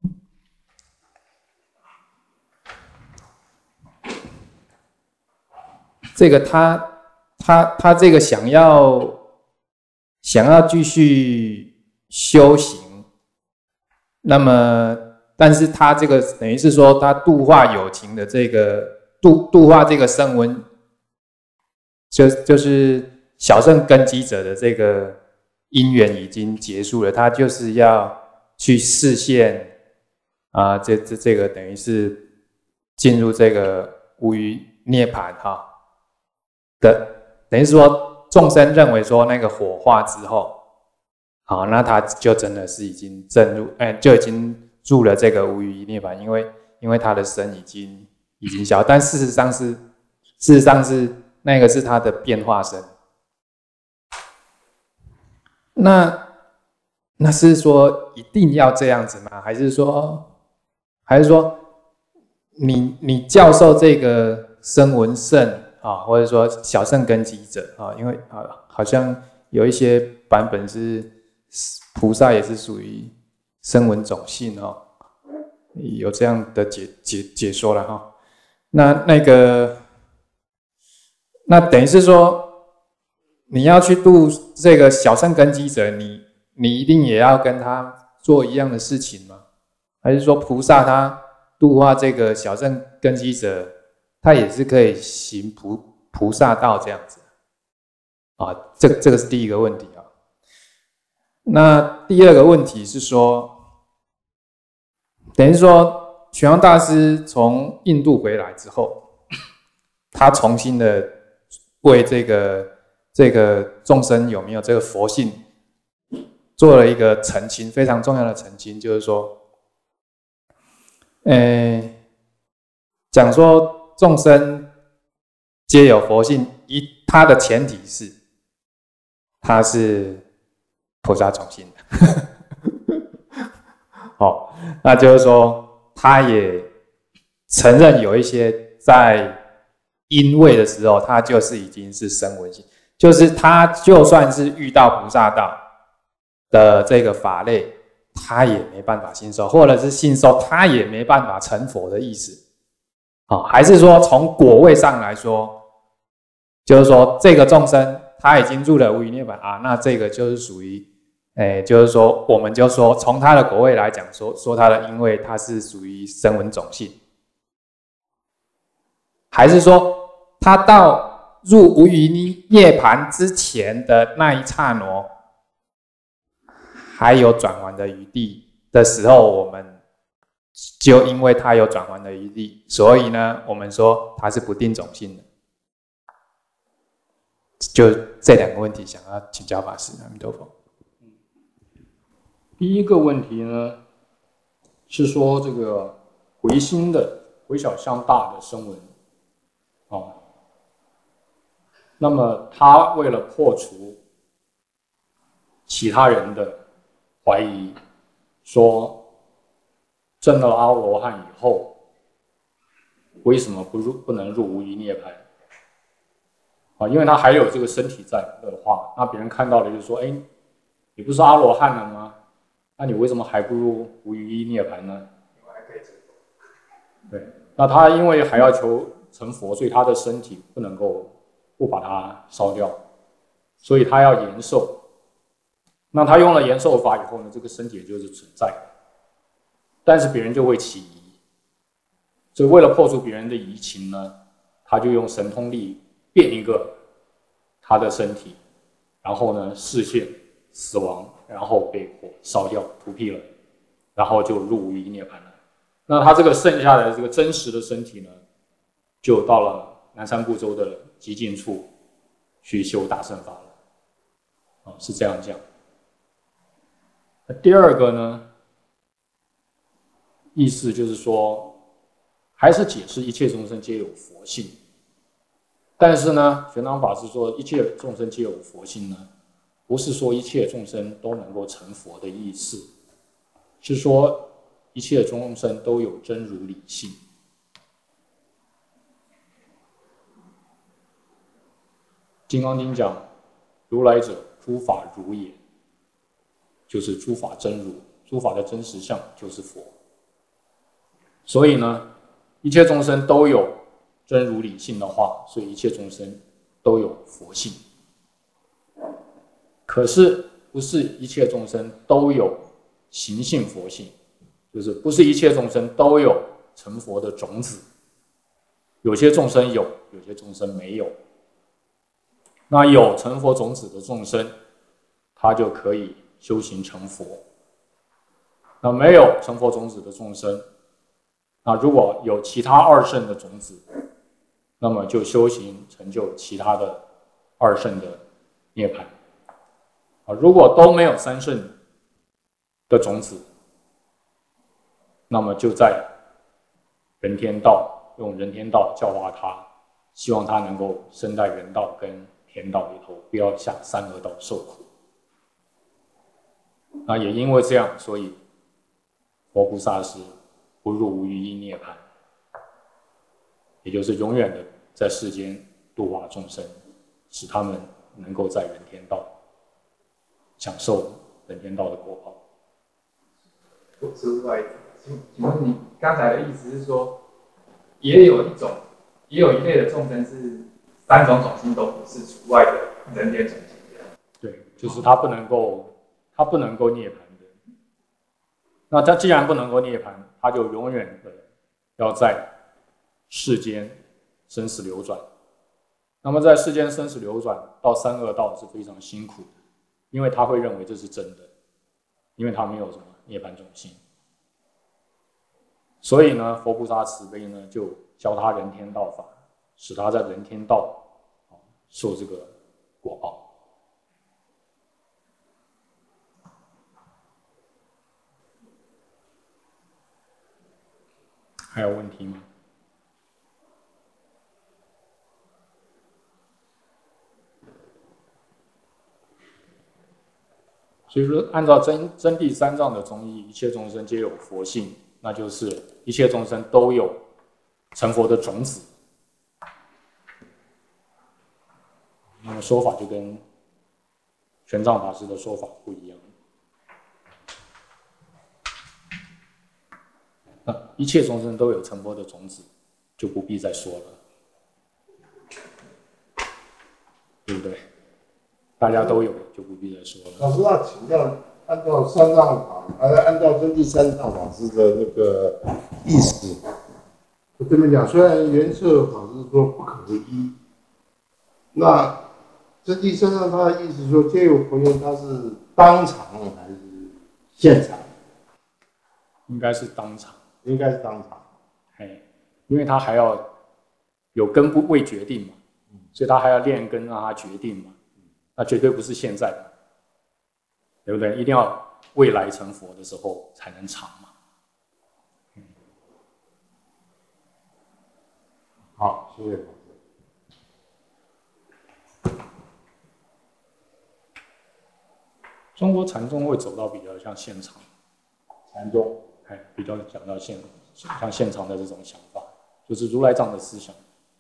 这个他这个想要继续修行，那么但是他这个等于是说他度化有情的这个度化这个声闻，就是小乘根基者的这个因缘已经结束了，他就是要去示现啊，这个等于是进入这个无余涅槃哈的，等于是说众生认为说那个火化之后，好，那他就真的是已经就已经入了这个无余涅槃，因为他的身已经消，但事实上是那个是他的变化身。那是说一定要这样子吗？还是说你教授这个声闻乘啊，或者说小乘根基者啊，因为好像有一些版本是菩萨也是属于声闻种性哦，有这样的解说了哈。那等于是说，你要去度这个小乘根基者，你一定也要跟他做一样的事情吗？还是说菩萨他度化这个小乘根基者，他也是可以行菩萨道这样子啊？这个是第一个问题啊。那第2个问题是说，等于说玄奘大师从印度回来之后，他重新的为这个众生有没有这个佛性做了一个澄清，非常重要的澄清，就是说，讲说众生皆有佛性，他的前提是他是菩萨种性的。好，那就是说，他也承认有一些在因位的时候，他就是已经是声闻性，就是他就算是遇到菩萨道的这个法类，他也没办法信受，或者是信受，他也没办法成佛的意思。还是说从果位上来说，就是说这个众生他已经入了无余涅槃啊，那这个就是属于，就是说我们就说从他的果位来讲，说他的因为他是属于声闻种性，还是说他到入无余涅槃之前的那一刹那，还有转还的余地的时候，我们就因为他有转还的余地，所以呢，我们说他是不定种性的。就这2个问题，想要请教法师。阿弥陀佛。 第一个问题呢，是说这个回心的回小向大的声闻，那么他为了破除其他人的怀疑，说证了阿罗汉以后，为什么不能入无余涅槃？因为他还有这个身体在的话，那别人看到了就说：“你不是阿罗汉了吗？那你为什么还不入无余涅槃呢？”对，那他因为还要求成佛，所以他的身体不能够不把它烧掉，所以他要延寿。那他用了延寿法以后呢，这个身体也就是存在的，但是别人就会起疑，所以为了破除别人的疑情呢，他就用神通力变一个他的身体，然后呢示现死亡，然后被火烧掉涂辟了，然后就入无余涅槃了。那他这个剩下的这个真实的身体呢，就到了南赡部洲的极尽处去修大乘法了，是这样讲。第2个呢，意思就是说， 还是解释一切众生皆有佛性。但是呢，玄奘法师说一切众生皆有佛性呢，不是说一切众生都能够成佛的意思，是说一切众生都有真如理性。金刚经讲，如来者，诸法如也，就是诸法真如，诸法的真实相就是佛。所以呢，一切众生都有真如理性的话，所以一切众生都有佛性。可是不是一切众生都有行性佛性，就是不是一切众生都有成佛的种子，有些众生有，有些众生没有。那有成佛种子的众生，他就可以修行成佛。那没有成佛种子的众生，那如果有其他二圣的种子，那么就修行成就其他的二圣的涅槃。如果都没有三圣的种子，那么就在人天道，用人天道教化他，希望他能够生在人道跟天道里头，不要下三恶道受苦。那也因为这样，所以佛菩萨是不入无余意涅槃，也就是永远的在世间度化众生，使他们能够在人天道享受人天道的果报。 请问你刚才的意思是说，也有一类的众生是三种种性都不是除外的人天种性。 对，就是他不能够涅槃的。那他既然不能够涅槃，他就永远的要在世间生死流转。那么在世间生死流转到三恶道是非常辛苦的，因为他会认为这是真的，因为他没有什么涅槃种性。所以呢，佛菩萨慈悲呢，就教他人天道法，使他在人天道受这个果报。还有问题吗？所以说，按照真谛三藏的宗义，一切众生皆有佛性，那就是一切众生都有成佛的种子。那么说法就跟玄奘法师的说法不一样。那一切众生都有成佛的种子，就不必再说了，对不对？大家都有，就不必再说了。 老师，那请教，按照三藏法，按照真谛三藏法师的那个意思，我这边讲，虽然圆摄法师说不可依，那真谛三藏他的意思说，皆有佛性，他是当场还是现场？ 应该是当场。 应该是当场。 因为他还要有根部未决定嘛，所以他还要练根让他决定嘛。那绝对不是现在的，对不对？一定要未来成佛的时候才能尝嘛。 好，谢谢。 中国禅宗会走到比较像现场， 禅宗， 比较讲到像现场的这种想法，就是如来藏的思想。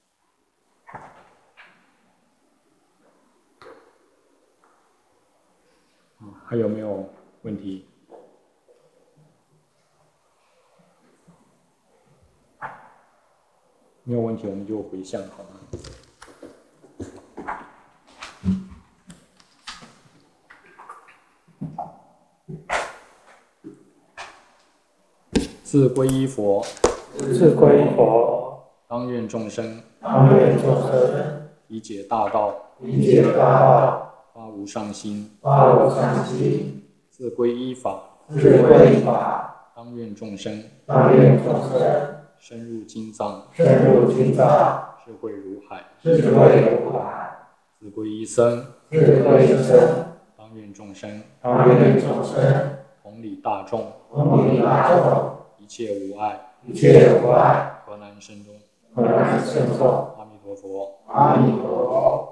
还有没有问题？没有问题，我们就回向好吗？自皈依佛， 自皈依佛， 当愿众生， 当愿众生理解大道， 理解大道， 发无上心， 发无上心， 自皈依法， 自皈依法， 当愿众生， 当愿众生深入经藏， 深入经藏， 智慧如海， 智慧如海， 自皈依僧， 自皈依僧， 当愿众生， 当愿众生同理大众， 同理大众， 一切无碍， 一切无碍， 河南然慎重。 浑然慎重。 阿弥陀佛。 阿弥陀佛。